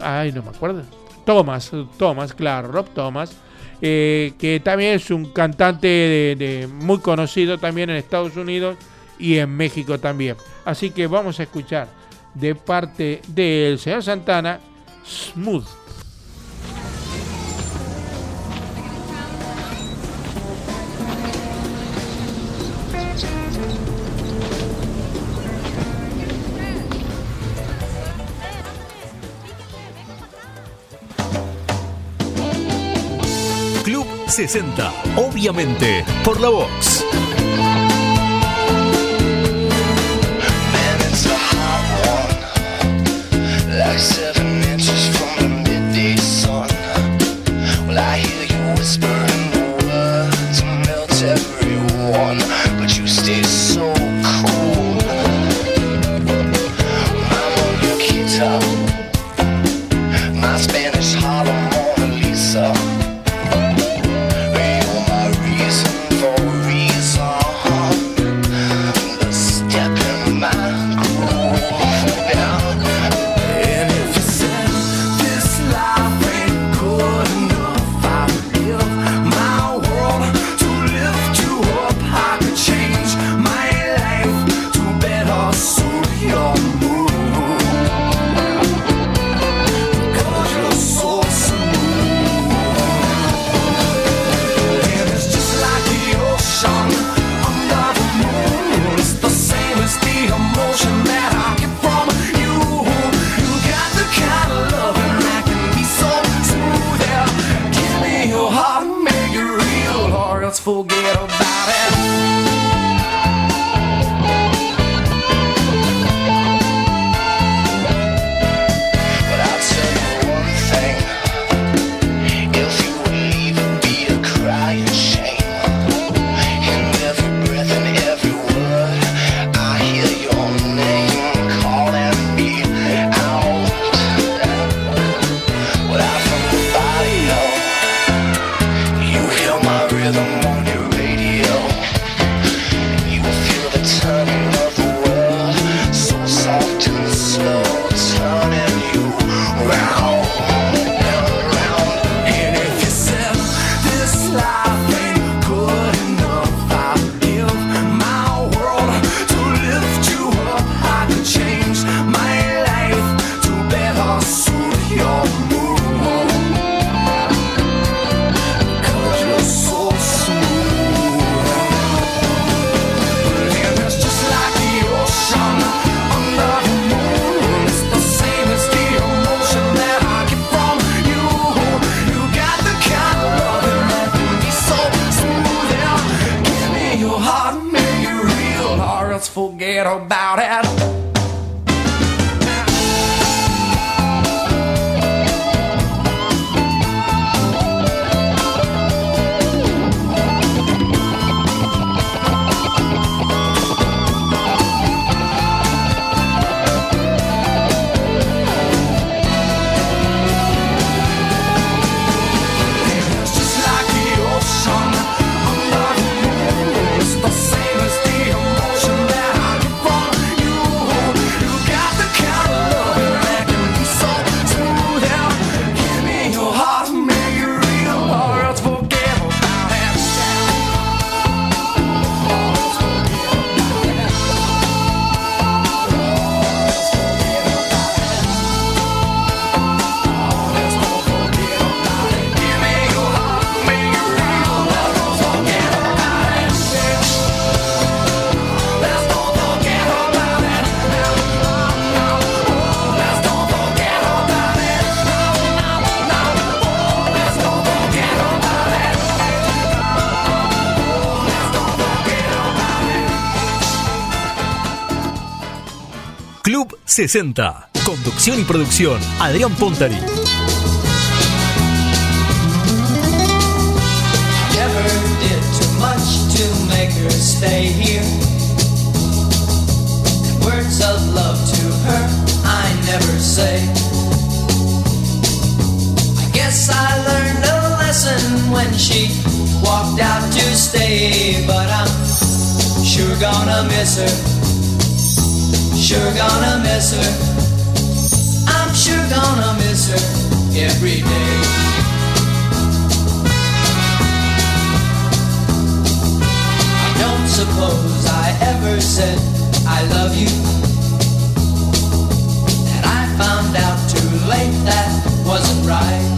Thomas, que también es un cantante muy conocido también en Estados Unidos y en México también. Así que vamos a escuchar de parte del señor Santana, Smooth. Club 60, obviamente, por la Vox. Like 7 inches from the midday sun. Well, I hear you whispering the words and melt everyone, but you stay so cool. I'm on your guitar, my Spanish Harlem Mona Lisa. You're my reason for a reason, the step in my groove. Forget about it. But I'll tell you one thing, if you would leave, it'd be a crying shame. In every breath and every word, I hear your name calling me out. Without from the body, you hear my rhythm on your radio. You will feel the turning of the world, so soft and slow, turning you round and round. And if you said this life ain't good enough, I'd give my world to lift you up. I could change my life to better suit your mood, 'cause you're so smooth. And it's just like the ocean under the moon. It's the same as the emotion that I get from you. You got the kind of loving that can be so smooth. Yeah. Give me your heart and make it real, or else forget about it. It's just like the ocean under the moon. It's the same as the emotion that I get from you. You got the kind of loving that can be so smooth. Yeah. Give me your heart and make it real, or else forget about it. Give me your heart, make it real, or else forget about it. Let's don't forget about it. Let's don't forget about it. Let's don't forget about it. Let's don't forget about it. Club 60. Conducción y producción, Adrián Pontari. Never did too much to make better stay here. Words of love to her I never say. I guess I learned a lesson when she walked out to stay, but I'm sure gonna miss her. Sure gonna miss her. I'm sure gonna miss her every day. I don't suppose I ever said I love you, and I found out too late that wasn't right.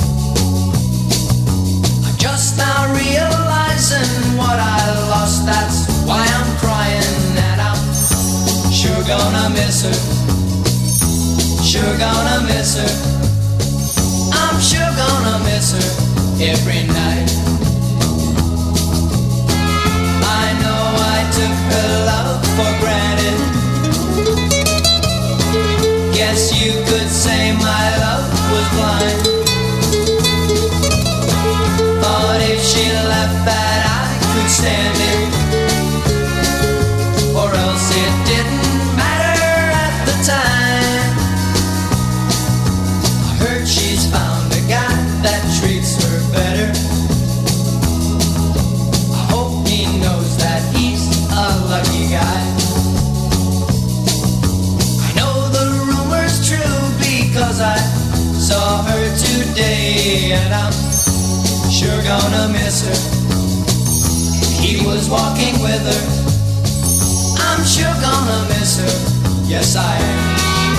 I'm just now realizing what I lost, that's why I'm crying, and I'm sure gonna miss her. Sure gonna miss her. I'm sure gonna miss her every night. I know I took her love for granted. Guess you could say my love was blind. Thought if she left that I could stand it, or else it didn't matter at the time. I heard she's found a guy that treats her better. I hope he knows that he's a lucky guy. I know the rumor's true because I saw her today, and I'm sure gonna miss her. He was walking with her. I'm sure gonna miss her. Yes, I am.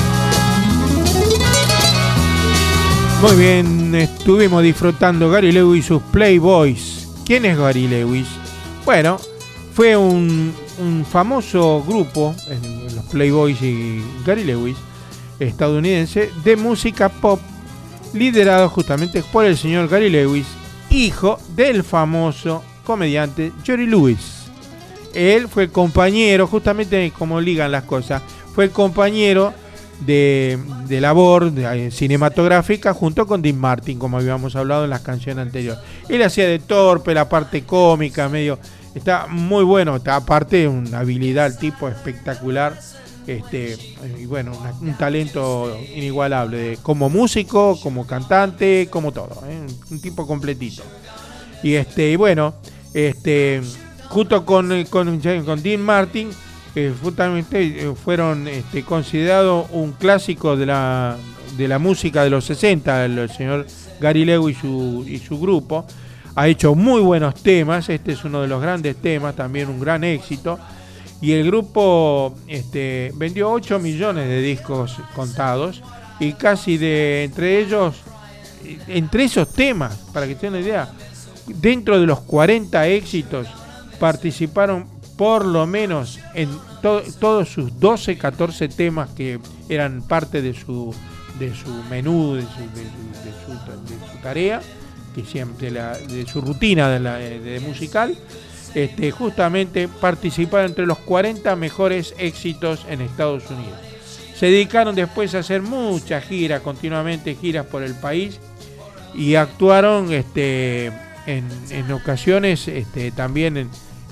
Muy bien, estuvimos disfrutando Gary Lewis y sus Playboys. ¿Quién es Gary Lewis? Bueno, fue un famoso grupo, los Playboys y Gary Lewis, estadounidense, de música pop, liderado justamente por el señor Gary Lewis, hijo del famoso comediante Jerry Lewis. Él fue compañero, justamente como ligan las cosas, fue compañero de labor cinematográfica junto con Dean Martin, como habíamos hablado en las canciones anteriores. Él hacía de torpe, la parte cómica, medio, está muy bueno, está, aparte una habilidad, el tipo espectacular, y bueno, un talento inigualable, como músico, como cantante, como todo, un tipo completito. Y bueno, junto con Dean Martin, justamente fueron considerados un clásico de la música de los 60, el señor Gary Lewis y su grupo. Ha hecho muy buenos temas, este es uno de los grandes temas, también un gran éxito. Y el grupo vendió 8 millones de discos contados, y casi entre esos temas, para que tengan una idea, dentro de los 40 éxitos, participaron por lo menos en todos sus 12, 14 temas que eran parte de su menú, de su tarea, que siempre de su rutina de musical. Justamente participaron entre los 40 mejores éxitos en Estados Unidos. Se dedicaron después a hacer muchas giras, continuamente giras por el país, y actuaron en ocasiones también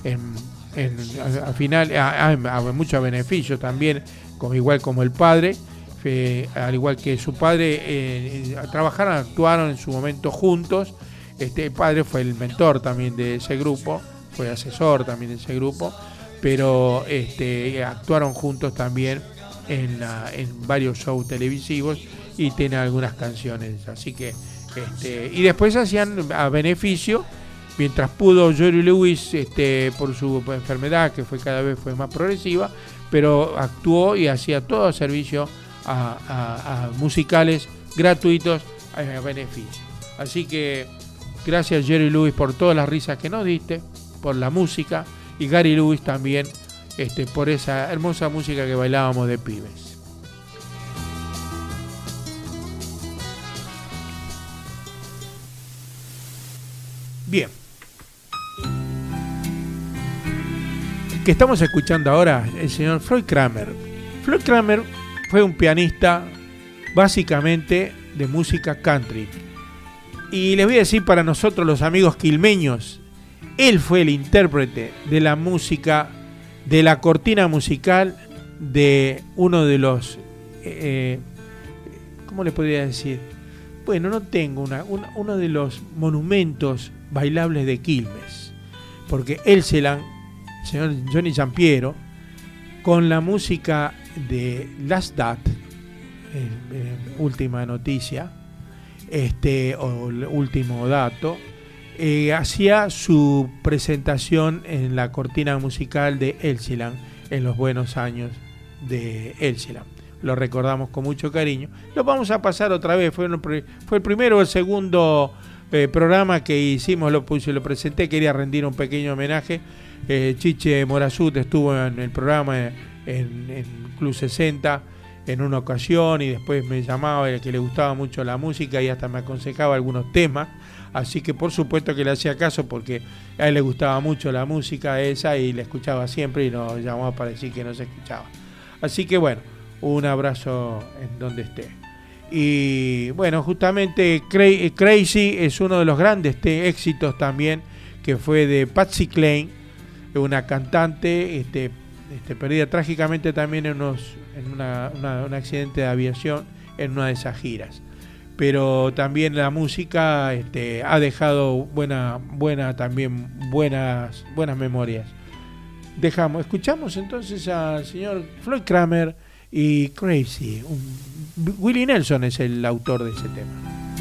al final a mucho beneficio también, igual como el padre, al igual que su padre, actuaron en su momento juntos. El padre fue el mentor también de ese grupo, fue asesor también de ese grupo, pero actuaron juntos también en varios shows televisivos y tienen algunas canciones, así que y después hacían a beneficio, mientras pudo Jerry Lewis por su enfermedad, que cada vez fue más progresiva, pero actuó y hacía todo servicio a musicales gratuitos a beneficio. Así que gracias Jerry Lewis por todas las risas que nos diste, por la música, y Gary Lewis también por esa hermosa música que bailábamos de pibes. Bien. El que estamos escuchando ahora es el señor Floyd Cramer. Floyd Cramer fue un pianista básicamente de música country. Y les voy a decir, para nosotros los amigos quilmeños, Él fue el intérprete de la música, de la cortina musical de uno de los... ¿cómo le podría decir? Bueno, no tengo uno de los monumentos bailables de Quilmes, porque Elcelan, señor Johnny Sampiero, con la música de Last Date, última noticia, o el último dato, hacía su presentación en la cortina musical de Elcelan en los buenos años de Elcelan. Lo recordamos con mucho cariño. Lo vamos a pasar otra vez. Fue el primero o el segundo programa que hicimos, lo presenté. Quería rendir un pequeño homenaje. Chiche Morazut estuvo en el programa en Club 60 en una ocasión, y después me llamaba, que le gustaba mucho la música y hasta me aconsejaba algunos temas. Así que por supuesto que le hacía caso, porque a él le gustaba mucho la música esa y la escuchaba siempre, y nos llamaba para decir que no se escuchaba. Así que bueno, un abrazo en donde esté. Y bueno, justamente Crazy es uno de los grandes éxitos también, que fue de Patsy Cline, una cantante perdida trágicamente también en un accidente de aviación en una de esas giras. Pero también la música ha dejado buenas memorias. Escuchamos entonces al señor Floyd Cramer y Crazy. Willie Nelson es el autor de ese tema.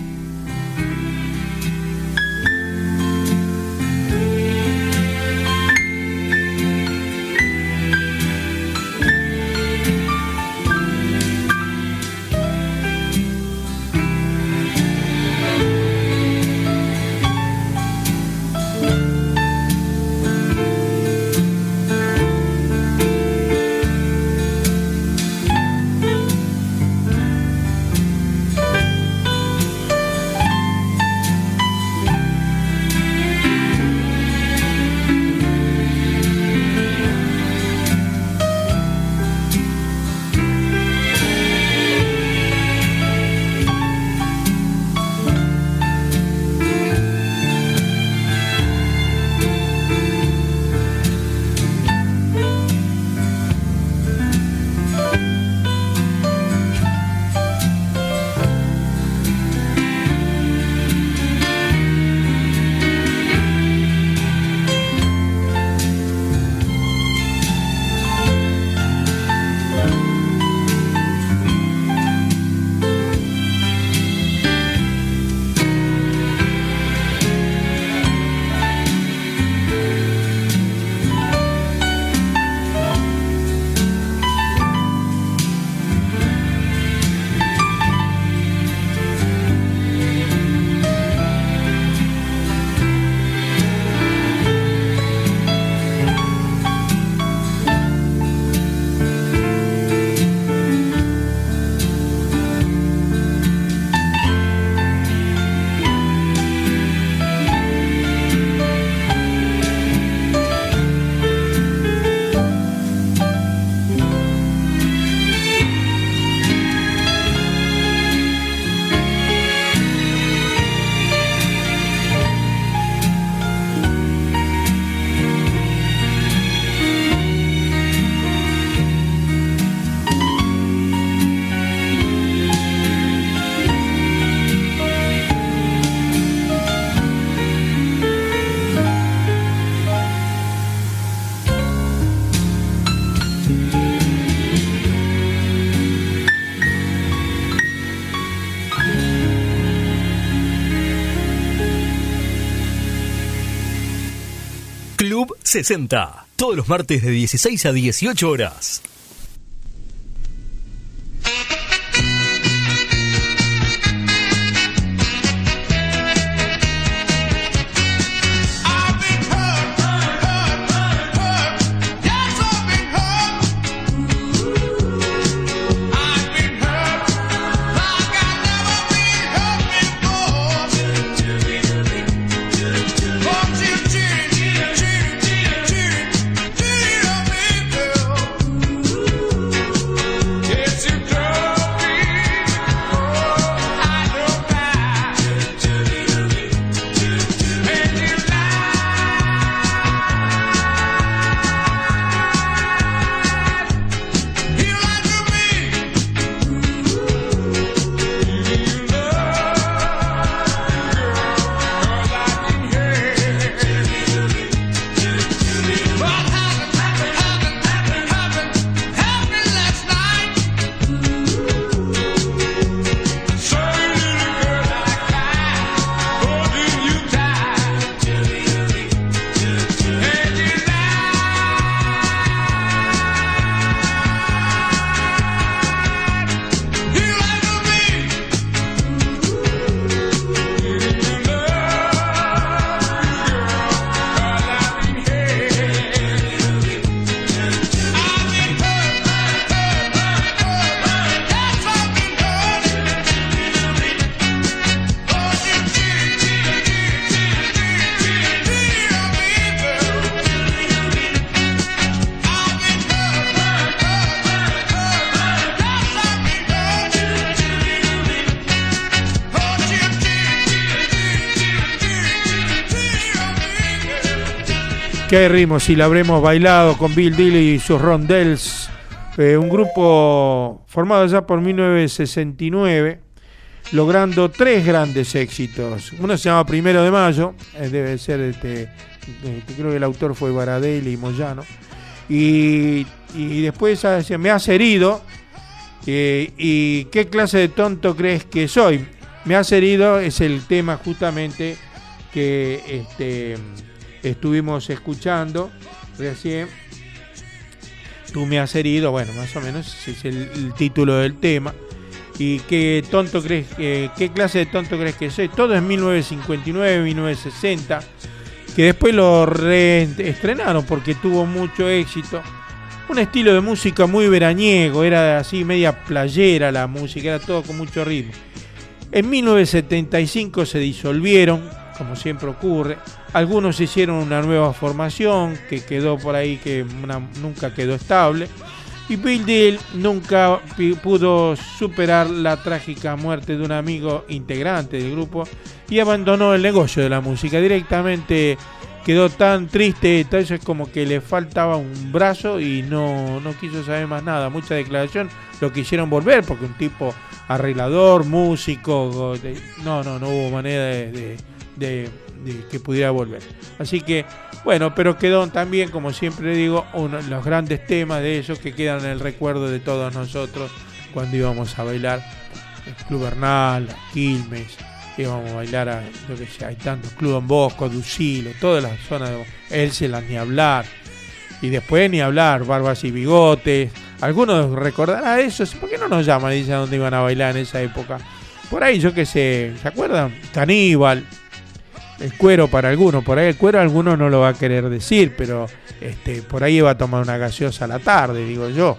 Club 60, todos los martes de 16 a 18 horas. Girl. Qué ritmo, si la habremos bailado con Bill Deal y sus Rondells, un grupo formado ya por 1969, logrando 3 grandes éxitos. Uno se llama Primero de Mayo, debe ser creo que el autor fue Baradelli y Moyano, y después Me has herido, y ¿qué clase de tonto crees que soy? Me has herido es el tema justamente que estuvimos escuchando recién. Tú me has herido, bueno, más o menos es el título del tema. ¿Y qué clase de tonto crees que soy? Todo es 1959, 1960, que después lo reestrenaron porque tuvo mucho éxito. Un estilo de música muy veraniego, era así media playera la música, era todo con mucho ritmo. En 1975 se disolvieron, como siempre ocurre. Algunos hicieron una nueva formación que quedó por ahí, que nunca quedó estable. Y Bill Deal nunca pudo superar la trágica muerte de un amigo integrante del grupo y abandonó el negocio de la música. Directamente quedó tan triste, entonces como que le faltaba un brazo y no quiso saber más nada. Mucha declaración, lo quisieron volver porque un tipo arreglador, músico, no hubo manera de que pudiera volver. Así que, bueno, pero quedó también, como siempre digo, uno de los grandes temas de esos que quedan en el recuerdo de todos nosotros cuando íbamos a bailar el Club Bernal, Quilmes, íbamos a bailar a, lo que sea, hay tantos, Club Don Bosco, Ducilo, toda la zona de Elcelas, ni hablar, y después ni hablar, Barbas y Bigotes. Algunos recordarán eso, ¿por qué no nos llaman y dicen dónde iban a bailar en esa época? Por ahí, yo qué sé, ¿se acuerdan? Caníbal, el Cuero para algunos, por ahí el Cuero algunos no lo va a querer decir, pero por ahí iba a tomar una gaseosa a la tarde, digo yo.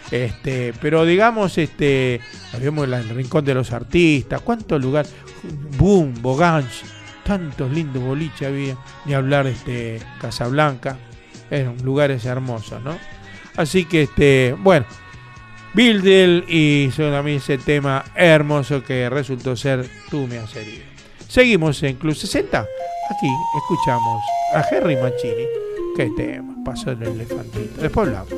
Pero digamos, vemos el Rincón de los Artistas, cuántos lugares, Boom, Boganch, tantos lindos boliches había, ni hablar Casablanca, eran lugares hermosos, ¿no? Así que bueno, Bill Deal y también ese tema hermoso que resultó ser Tú me has herido. Seguimos en Club 60. Aquí escuchamos a Henry Mancini. ¿Qué tema? Pasó el elefantito. Después hablamos.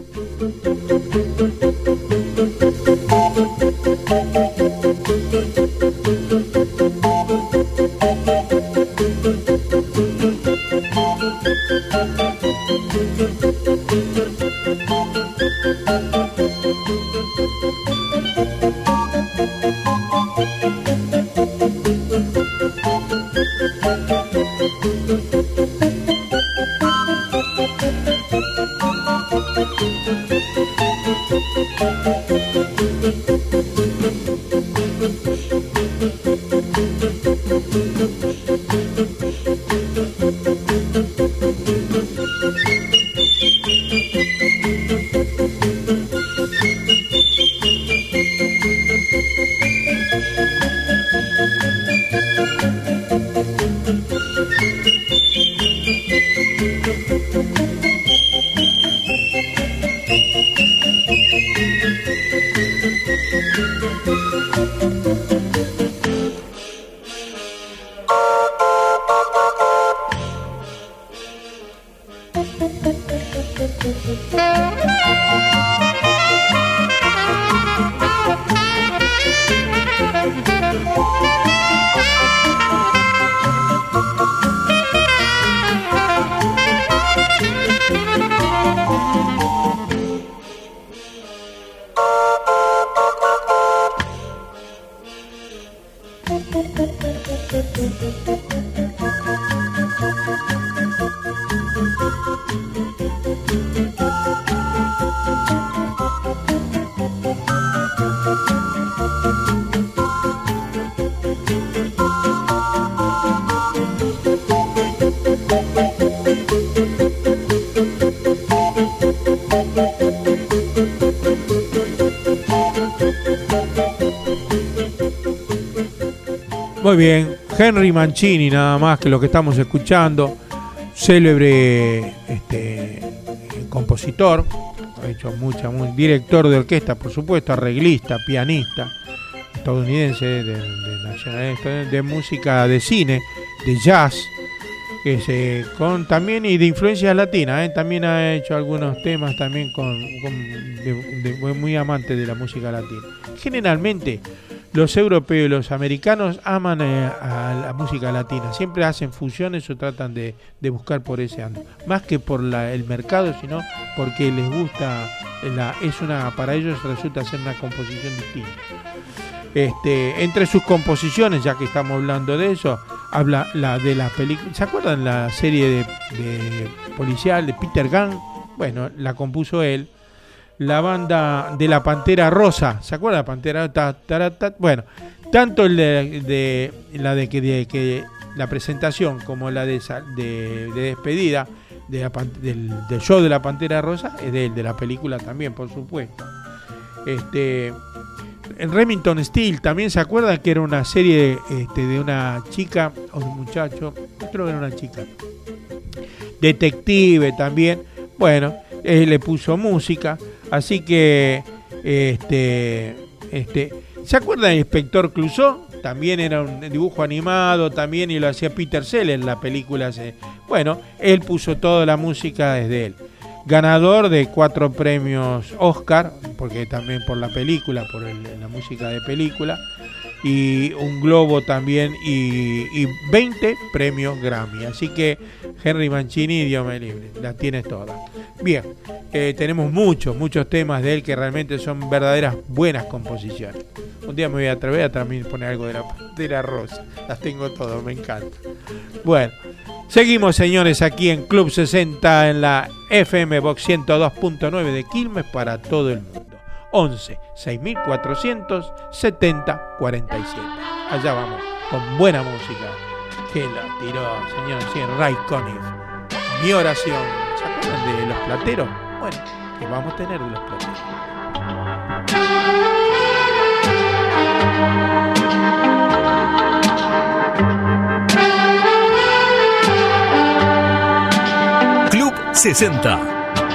Muy bien, Henry Mancini, nada más que lo que estamos escuchando, célebre compositor, ha hecho director de orquesta, por supuesto, arreglista, pianista, estadounidense, de música de cine, de jazz, con también y de influencia latina, también ha hecho algunos temas también muy amante de la música latina. Generalmente los europeos y los americanos aman a la música latina, siempre hacen fusiones o tratan de buscar por ese ando, más que por el mercado, sino porque les gusta, para ellos resulta ser una composición distinta. Entre sus composiciones, ya que estamos hablando de eso, habla de la película. ¿Se acuerdan la serie de policial de Peter Gunn? Bueno, la compuso él. La banda de la Pantera Rosa, ¿se acuerdan de la Pantera? Bueno, tanto de la presentación como la de despedida del show de la Pantera Rosa es de él, de la película también, por supuesto. En Remington Steele también, ¿se acuerdan que era una serie de una chica o un muchacho? Creo que era una chica detective también. Bueno, le puso música, así que ¿se acuerdan del Inspector Clouseau? También era un dibujo animado también, y lo hacía Peter Sellers en la película. Bueno, él puso toda la música desde él. Ganador de 4 premios Oscar, porque también por la película, por la música de película, y un Globo también, y 20 premios Grammy. Así que Henry Mancini, Dios me libre, las tiene todas. Bien, tenemos muchos temas de él que realmente son verdaderas buenas composiciones. Un día me voy a atrever a también poner algo de la Rosa. Las tengo todas, me encanta. Bueno, seguimos, señores, aquí en Club 60 en la FM Box 102.9 de Quilmes para todo el mundo. 11 6470 47. Allá vamos, con buena música. Que la tiró, señores, sí, Ray Conniff. Mi oración. ¿Se acuerdan de Los Plateros? Bueno, que vamos a tener de Los Plateros. Club 60.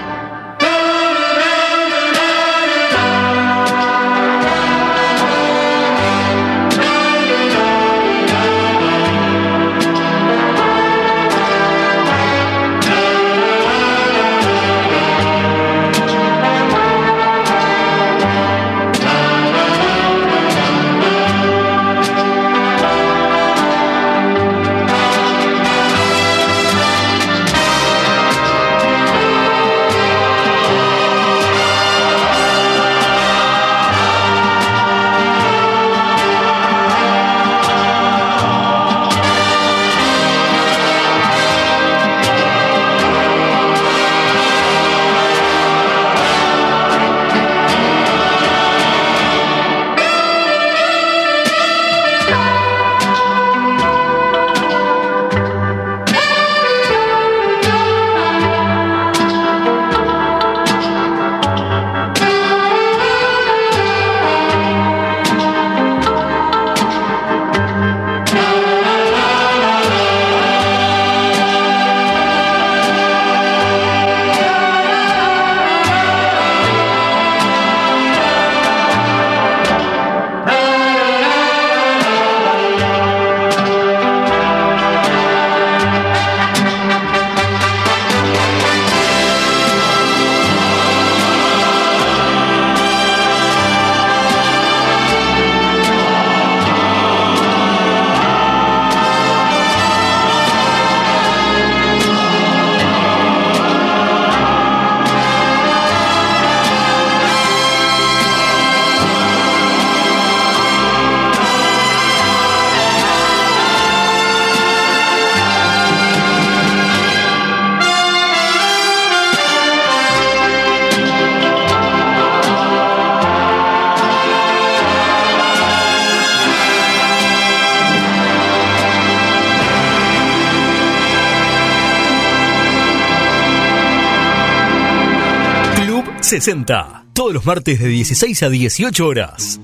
Club 60, todos los martes de 16 a 18 horas.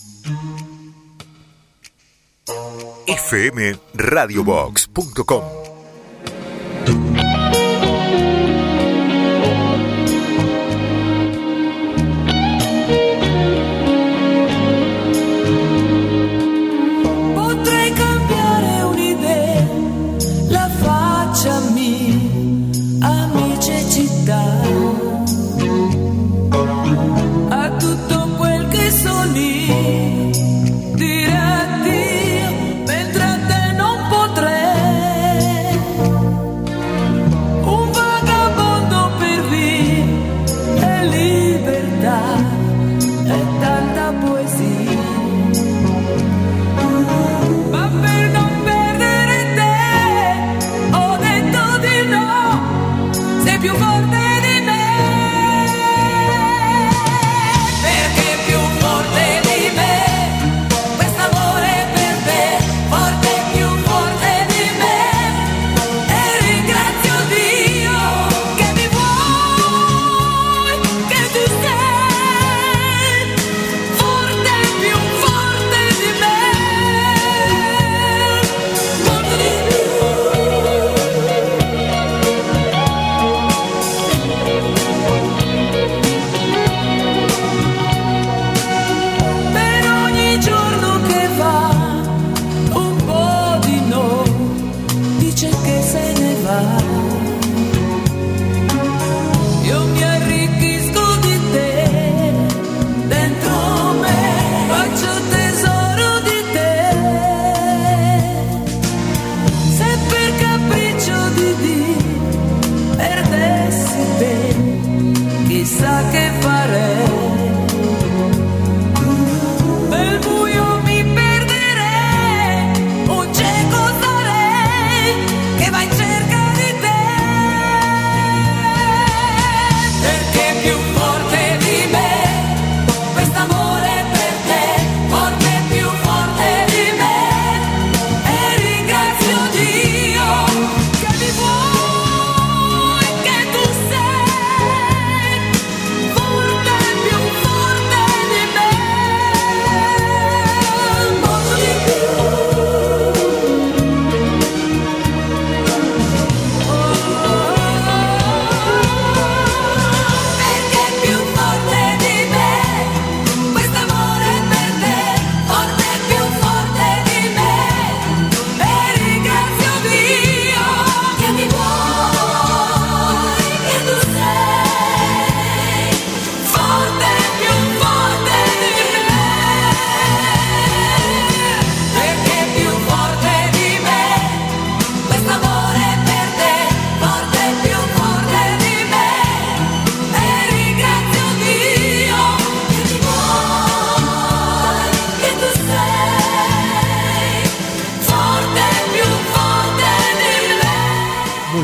fmradiobox.com. Potrei cambiare un'idea, la faccio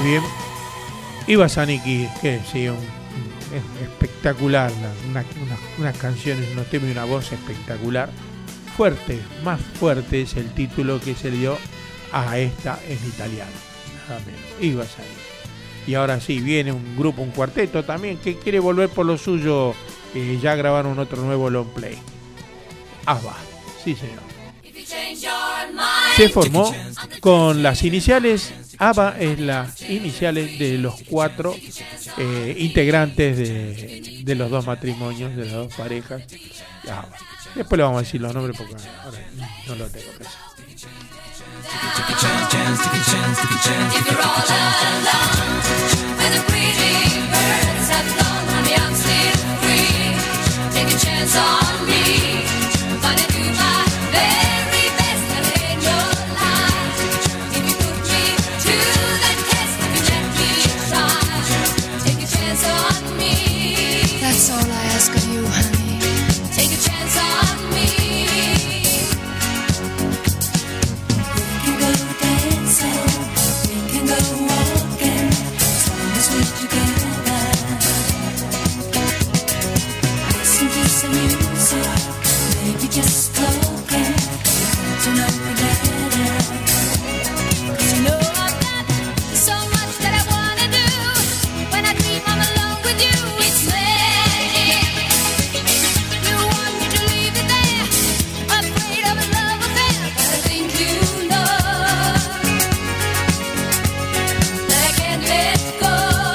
bien. Iva Zanicki, que sí, es espectacular, unas canciones, unos temas y una voz espectacular. Fuerte, más fuerte es el título que se le dio a esta en italiano. Nada menos, Iva Zanicki. Y ahora sí, viene un grupo, un cuarteto también que quiere volver por lo suyo. Ya grabaron otro nuevo long play. ABBA, sí señor. Se formó con las iniciales. ABBA es las iniciales de los 4 integrantes de los 2 matrimonios, de las 2 parejas. ABBA. Después le vamos a decir los nombres porque ahora no lo tengo presente. That's all I ask of you, honey. Take a chance on me. We can go dancing, we can go walking, as long as we're together. Listen to some music, maybe just talking, to know better. 'Cause you know I've got so much that I wanna do. When I dream I'm alone with you, it's magic. You want me to leave it there, afraid of a love affair, but I think you know that I can't let go.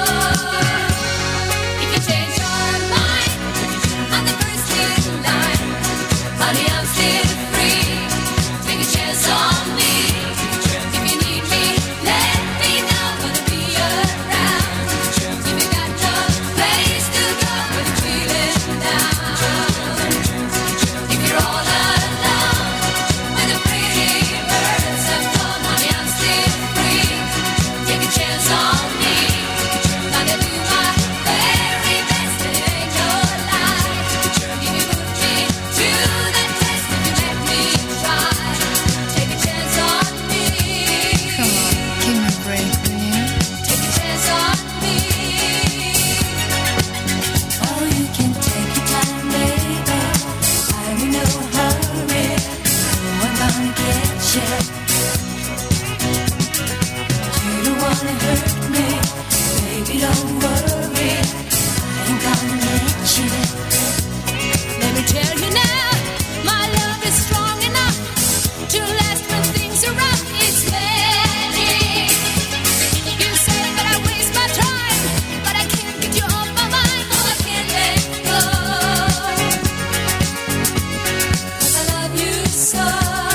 If you change your mind on the first in line, honey, I'm still free. Take a chance on me. If you need me, let me know. Gonna be around. If you got no place to go when you're feeling down. If you're all alone, when the pretty birds have gone, honey, I'm still free. Take a chance on me. Gonna do my very best, and it ain't no lie. If you put me to the test, if you let me try, take a chance on me. Come on, give me a break, will you? Take a chance on me. Oh, you can take your time, baby. I'm in no hurry. No, I'm gonna get you. You don't wanna hurt me, baby, don't worry. I ain't gonna let you. Let me tell you now, my love is strong enough to last when things are rough. It's magic. You say that I waste my time, but I can't get you off my mind. Oh, I can't let go. 'Cause I love you so.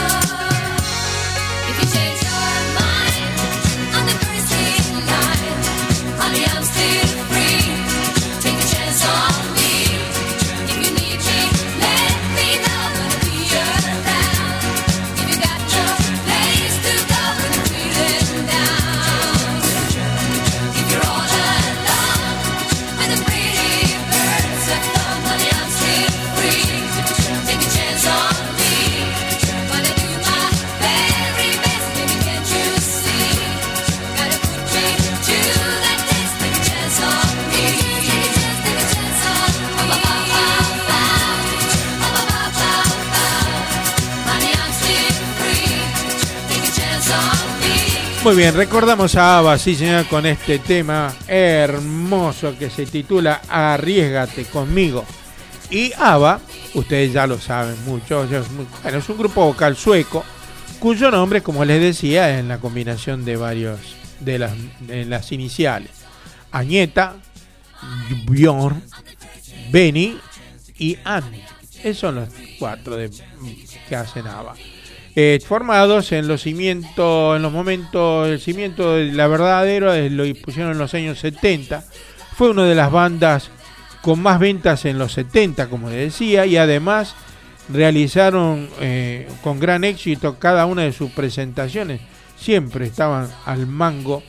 If you change your mind on the first in line, honey, I'm still free. Take a chance on me. If you need me, let me know. Gonna be around. If you got no place to go when you're feeling down. If you're all alone, when the pretty birds have gone, honey, I'm still free. Take a chance on me. Gonna do my very best, baby, can't you see? Gotta put me to the test. Take a chance on me. Take a chance on me. Honey, I'm still free. Take a chance on me. Muy bien, recordamos a ABBA, sí señor, con este tema hermoso que se titula Arriésgate conmigo. Y ABBA, ustedes ya lo saben mucho, bueno, es un grupo vocal sueco cuyo nombre, como les decía, es en la combinación de varios de las iniciales: Agneta, Björn, Benny y Annie. Esos son los 4 que hacen ABBA. Formados en los cimientos, el cimiento de la verdadera lo pusieron en los años 70. Fue una de las bandas con más ventas en los 70, como les decía, y además realizaron con gran éxito cada una de sus presentaciones. Siempre estaban al mango,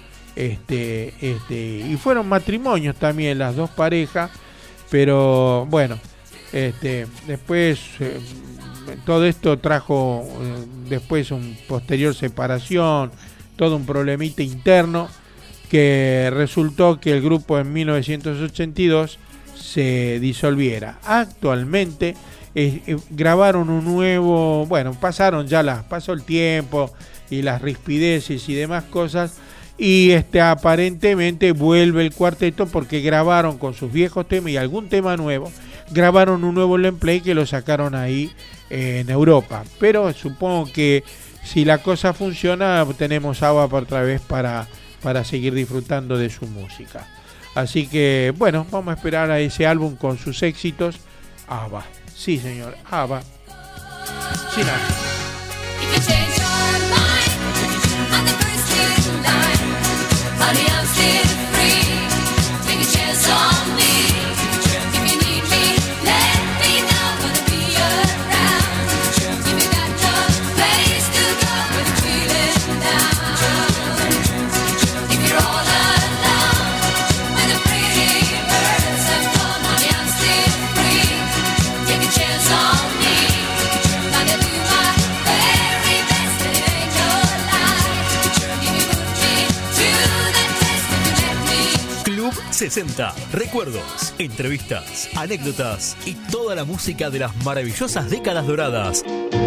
y fueron matrimonios también las 2 parejas, pero bueno, después todo esto trajo después un posterior separación, todo un problemita interno, que resultó que el grupo en 1982 se disolviera. Actualmente grabaron un nuevo, bueno, pasó el tiempo y las rispideces y demás cosas, y aparentemente vuelve el cuarteto porque grabaron con sus viejos temas y algún tema nuevo, grabaron un nuevo long play que lo sacaron ahí en Europa. Pero supongo que si la cosa funciona, tenemos ABBA otra vez para seguir disfrutando de su música. Así que, bueno, vamos a esperar a ese álbum con sus éxitos. ABBA, sí señor, ABBA. Sí, no. If you change your mind on the first in line, honey, I'm still free. Take a chance on me. If you need me, let me know. Gonna be around. Give me that place to go when you're feeling down. If you're all alone with the pretty birds have flown, honey, I'm still free. Take a chance on me. Gonna do my very best, and it ain't no lie. If you put me to the test, if you let me. Club 60. Recuerdos, entrevistas, anécdotas y toda la música de las maravillosas décadas doradas.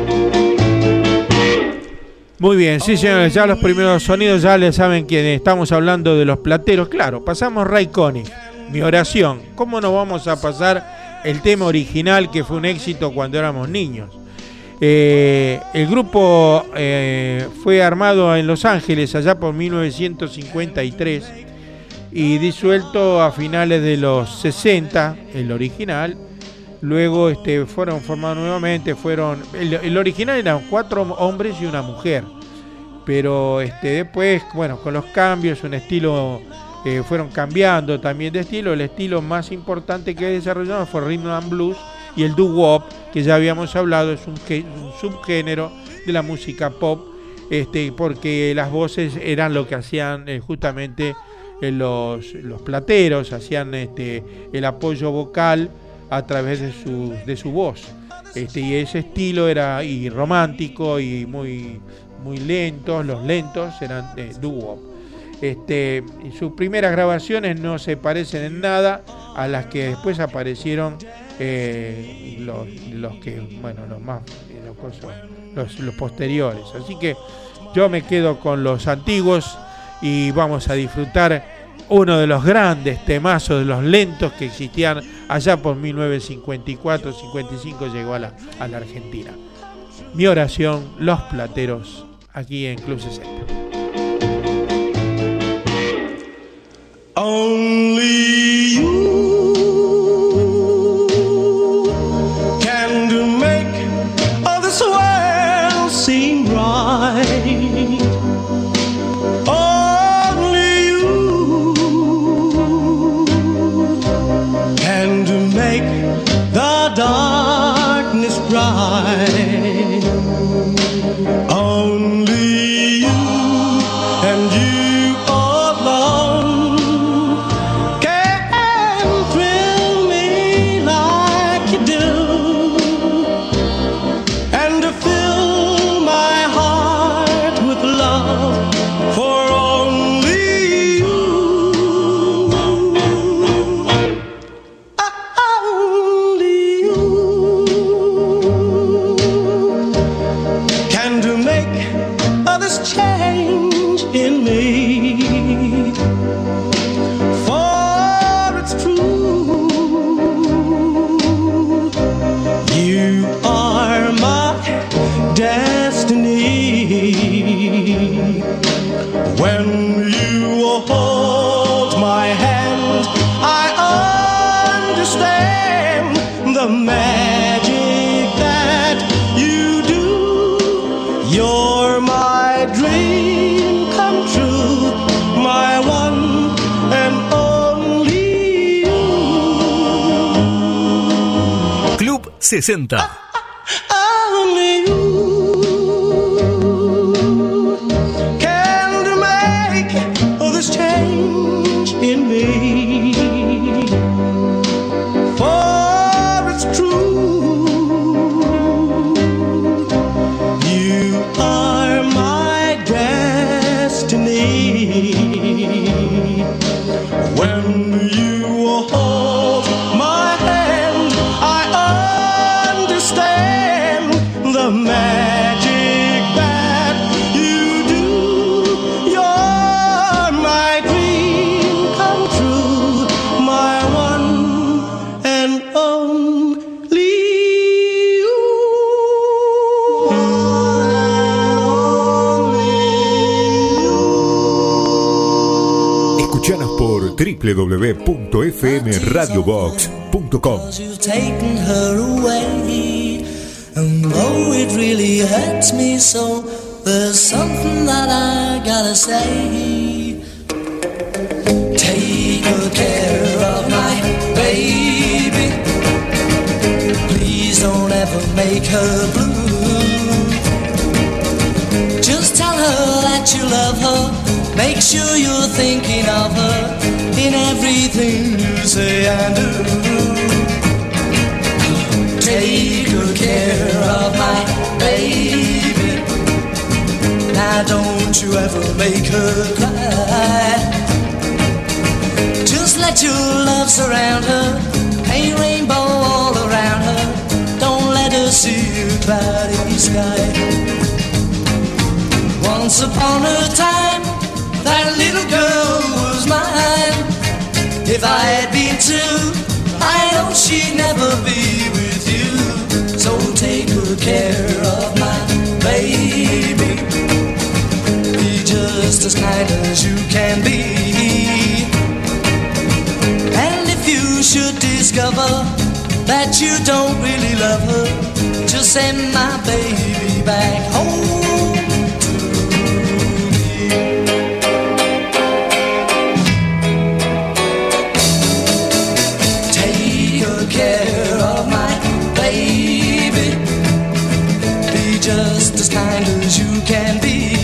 Muy bien, sí señores, ya los primeros sonidos ya le saben que estamos hablando de los plateros. Claro, pasamos Ray Conniff, Mi Oración. ¿Cómo no vamos a pasar el tema original que fue un éxito cuando éramos niños? El grupo fue armado en Los Ángeles allá por 1953 y disuelto a finales de los 60, el original. Luego fueron formados nuevamente, el original eran 4 hombres y una mujer, pero después, bueno, con los cambios, un estilo, fueron cambiando también de estilo. El estilo más importante que desarrollaron fue Rhythm and Blues, y el doo-wop, que ya habíamos hablado, es un subgénero de la música pop, porque las voces eran lo que hacían justamente los plateros, hacían el apoyo vocal a través de su voz, y ese estilo era romántico y muy lentos. Los lentos eran doo-wop. Sus primeras grabaciones no se parecen en nada a las que después aparecieron los posteriores. Así que yo me quedo con los antiguos y vamos a disfrutar uno de los grandes temazos de los lentos que existían allá por 1954-55, llegó a la Argentina. Mi Oración, Los Plateros, aquí en Club 60. Only you can make all this world seem right. Only you can make the darkness bright. Only you and you alone can thrill me like you do, and to fill my heart with love for only you. Only you can make this change in me, for it's true, you are my destiny. When you hold my hand, I understand the magic that you do. You're my dream come true, my one and only you. Club 60. Only you can make this change in me, for it's true, you are my destiny. magic that you do. You're my dream come true, my one and only you. Escuchanos por www.fmradiobox.com. You've taken her away, and though it really hurts me so, there's something that I gotta say. Take good care of my baby. Please don't ever make her blue. Just tell her that you love her. Make sure you're thinking of her in everything you say and do. Take good care of my baby. Now don't you ever make her cry. Just let your love surround her, a rainbow all around her. Don't let her see a cloudy sky. Once upon a time, that little girl was mine. If I had been two, I know she'd never be with you. So take good care of my baby. Be just as kind as you can be. And if you should discover that you don't really love her, just send my baby back home. Just as kind as you can be.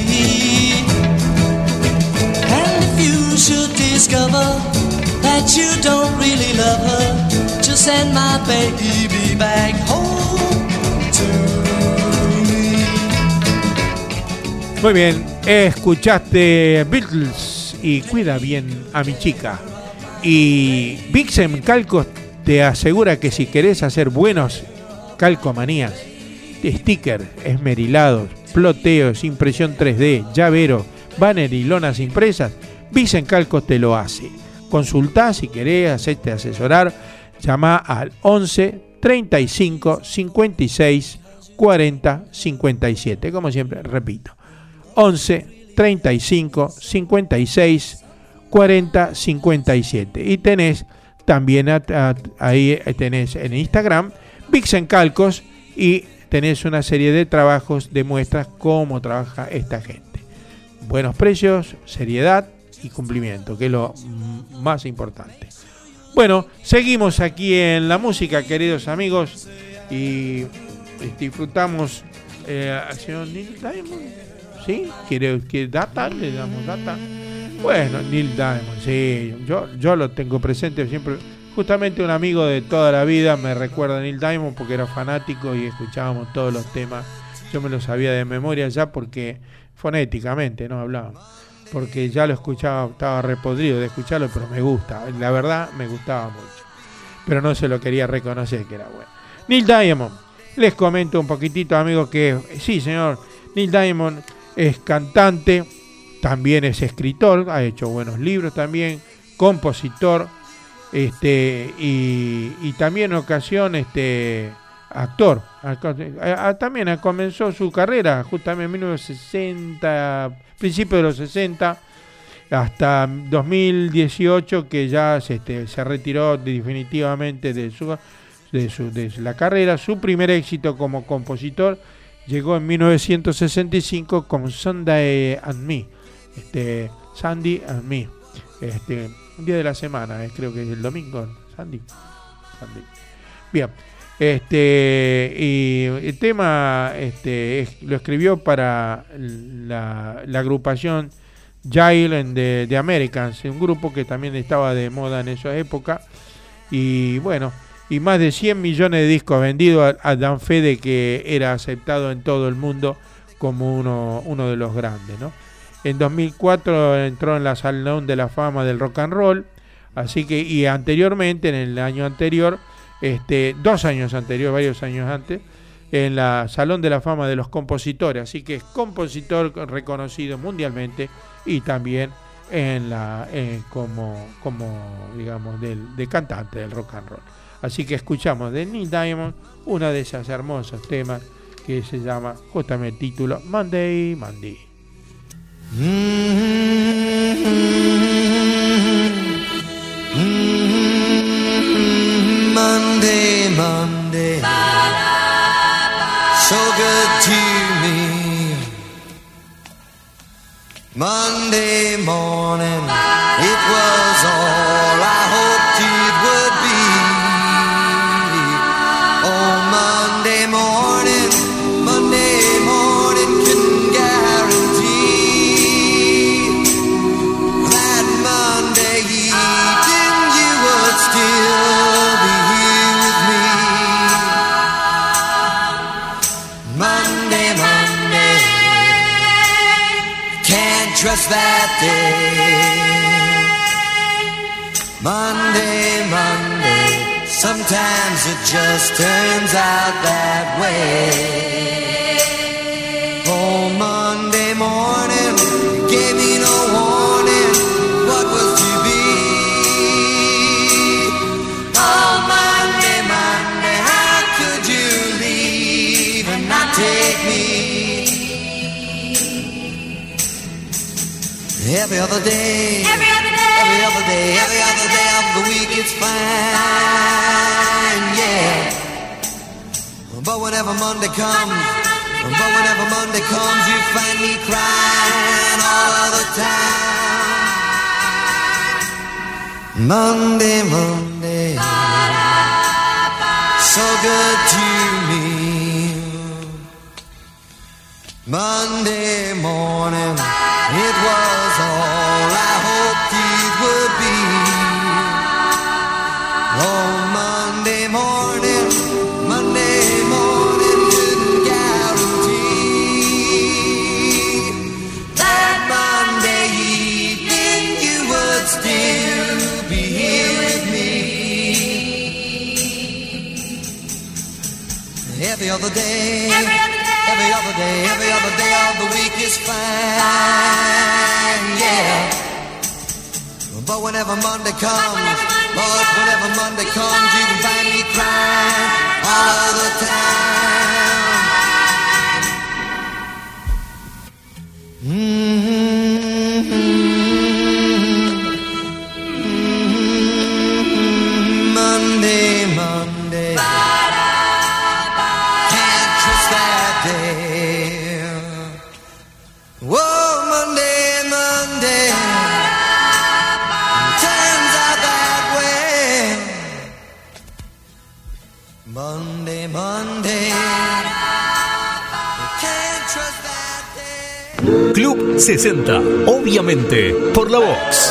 And if you should discover that you don't really love her, just send my baby back home to me. Muy bien, escuchaste Beatles y Cuida bien a mi chica. Y Vixen Calcos te asegura que si querés hacer buenos calcomanías, stickers, esmerilados, ploteos, impresión 3D, llaveros, banner y lonas impresas, Vixen Calcos te lo hace. Consultá si querés hacerte asesorar, llama al 11 35 56 40 57. Como siempre, repito, 11 35 56 40 57. Y tenés también ahí tenés en Instagram Vixen Calcos y tenés una serie de trabajos de muestras cómo trabaja esta gente. Buenos precios, seriedad y cumplimiento, que es lo más importante. Bueno, seguimos aquí en la música, queridos amigos, y disfrutamos al señor Neil Diamond. ¿Sí? ¿Quiere data? ¿Le damos data? Bueno, Neil Diamond, sí, yo lo tengo presente siempre. Justamente un amigo de toda la vida me recuerda a Neil Diamond porque era fanático y escuchábamos todos los temas. Yo me los sabía de memoria ya porque fonéticamente no hablábamos. Porque ya lo escuchaba, estaba repodrido de escucharlo, pero me gusta. La verdad me gustaba mucho. Pero no se lo quería reconocer que era bueno. Neil Diamond. Les comento un poquitito, amigos, que sí, señor. Neil Diamond es cantante, también es escritor, ha hecho buenos libros también, compositor. Y también en ocasión actor. También comenzó su carrera justamente en 1960, principios de los 60, hasta 2018, que ya se retiró definitivamente de la carrera. Su primer éxito como compositor llegó en 1965 con Sunday and Me, Sandy and Me, un día de la semana, creo que es el domingo, Sandy. Bien, y el tema lo escribió para la agrupación Jail and the Americans, un grupo que también estaba de moda en esa época, y bueno, y más de 100 millones de discos vendidos dan fe de que era aceptado en todo el mundo como uno de los grandes, ¿no? En 2004 entró en la Salón de la Fama del Rock and Roll, así que, y anteriormente, en el año anterior, varios años antes, en la Salón de la Fama de los Compositores, así que es compositor reconocido mundialmente y también como digamos de cantante del rock and roll. Así que escuchamos de Neil Diamond una de esas hermosos temas que se llama justamente el título Monday, Monday. Monday, Monday, so good to me. Monday morning, it was all I hoped it would be. Oh, Monday morning couldn't guarantee that Monday evening you would still be here with me. Monday, Monday, can't trust that day. Monday, Monday, sometimes it just turns out that way. Oh, Monday morning, gave me no warning what was to be. Oh, Monday, Monday, how could you leave and not take me? Every other day, every other day of the week it's fine, yeah. But whenever Monday comes, you find me crying all of the time. Monday, Monday, so good to me. Monday morning, it was all I hoped it would be. Oh, Monday morning couldn't guarantee that Monday evening you would still be here with me. Every other day of the week is fine, yeah. But whenever Monday comes, you can find me crying all the time. Monday, Monday, can't trust that day. Whoa, Monday, Monday, turns out that way. Monday, Monday, can't trust that day. Club 60, obviamente, por la Vox.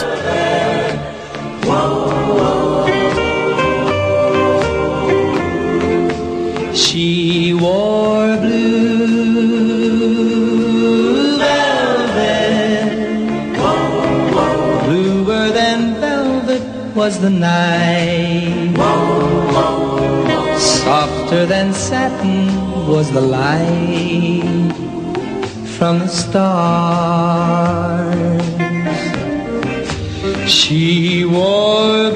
She wore blue velvet, bluer than velvet was the night, softer than satin was the light from the stars. She wore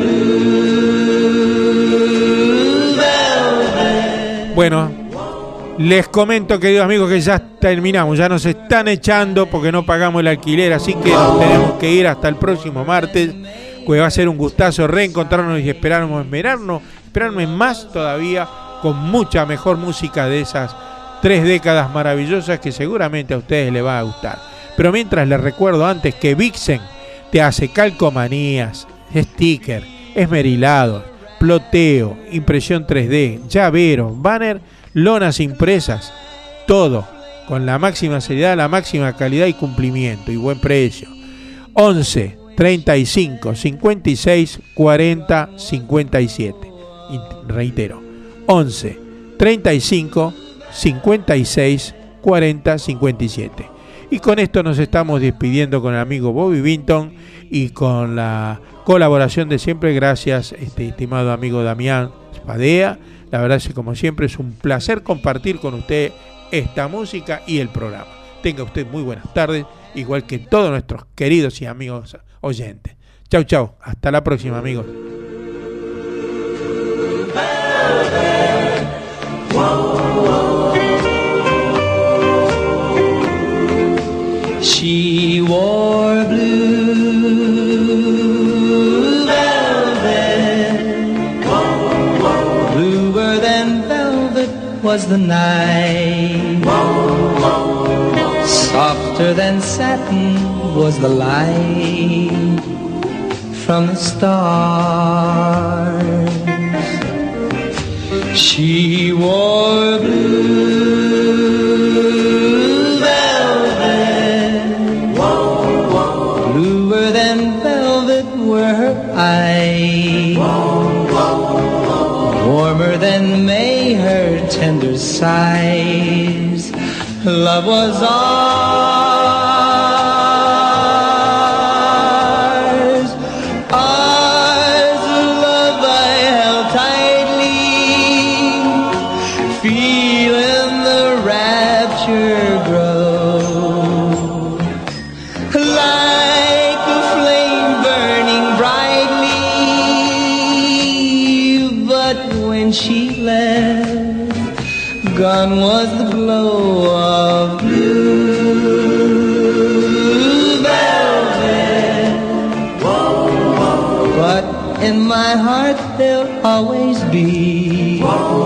blue velvet. Bueno, les comento, queridos amigos, que ya terminamos, ya nos están echando porque no pagamos el alquiler, así que nos tenemos que ir hasta el próximo martes, que va a ser un gustazo reencontrarnos y esperarnos más todavía con mucha mejor música de esas 3 décadas maravillosas que seguramente a ustedes les va a gustar. Pero mientras les recuerdo antes que Vixen te hace calcomanías, sticker, esmerilados, ploteo, impresión 3D, llavero, banner, lonas impresas, todo con la máxima seriedad, la máxima calidad y cumplimiento y buen precio. 11 35 56 40 57. Y reitero, 11 35 56 40 57. Y con esto nos estamos despidiendo con el amigo Bobby Vinton y con la colaboración de siempre. Gracias, estimado amigo Damián Spadea. La verdad es que como siempre es un placer compartir con usted esta música y el programa. Tenga usted muy buenas tardes, igual que todos nuestros queridos y amigos oyentes. Chau, chau. Hasta la próxima, amigos. She wore blue velvet, bluer than velvet was the night, softer than satin was the light from the stars. She wore blue velvet, bluer than velvet were her eyes, warmer than May her tender sighs. Love was ours, ours, love I held tightly, feeling the rapture grow, like a flame burning brightly. But when she left, gone was the glow of blue velvet. But in my heart there'll always be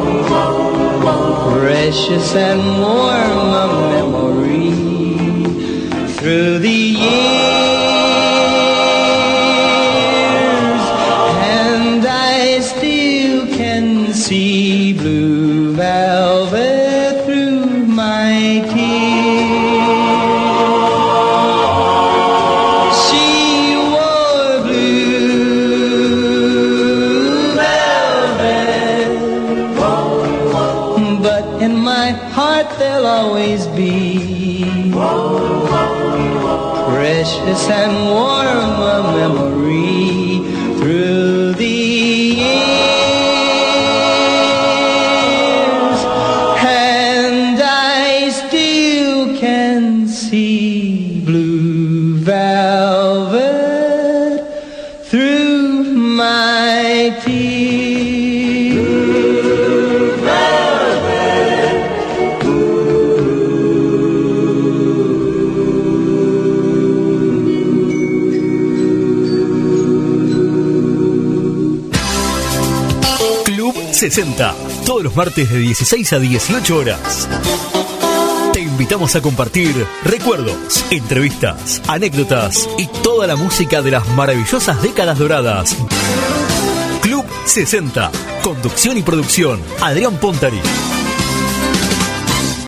precious and warm a memory through the years, and I still can see blue velvet through my tears. She wore blue velvet, but in my heart there'll always be precious and warm a memory through the years, and I still can see blue velvet through my tears. Blue velvet. Club 60, todos los martes de 16 a 18 horas. Te invitamos a compartir recuerdos, entrevistas, anécdotas y toda la música de las maravillosas décadas doradas. Club 60, conducción y producción, Adrián Pontari.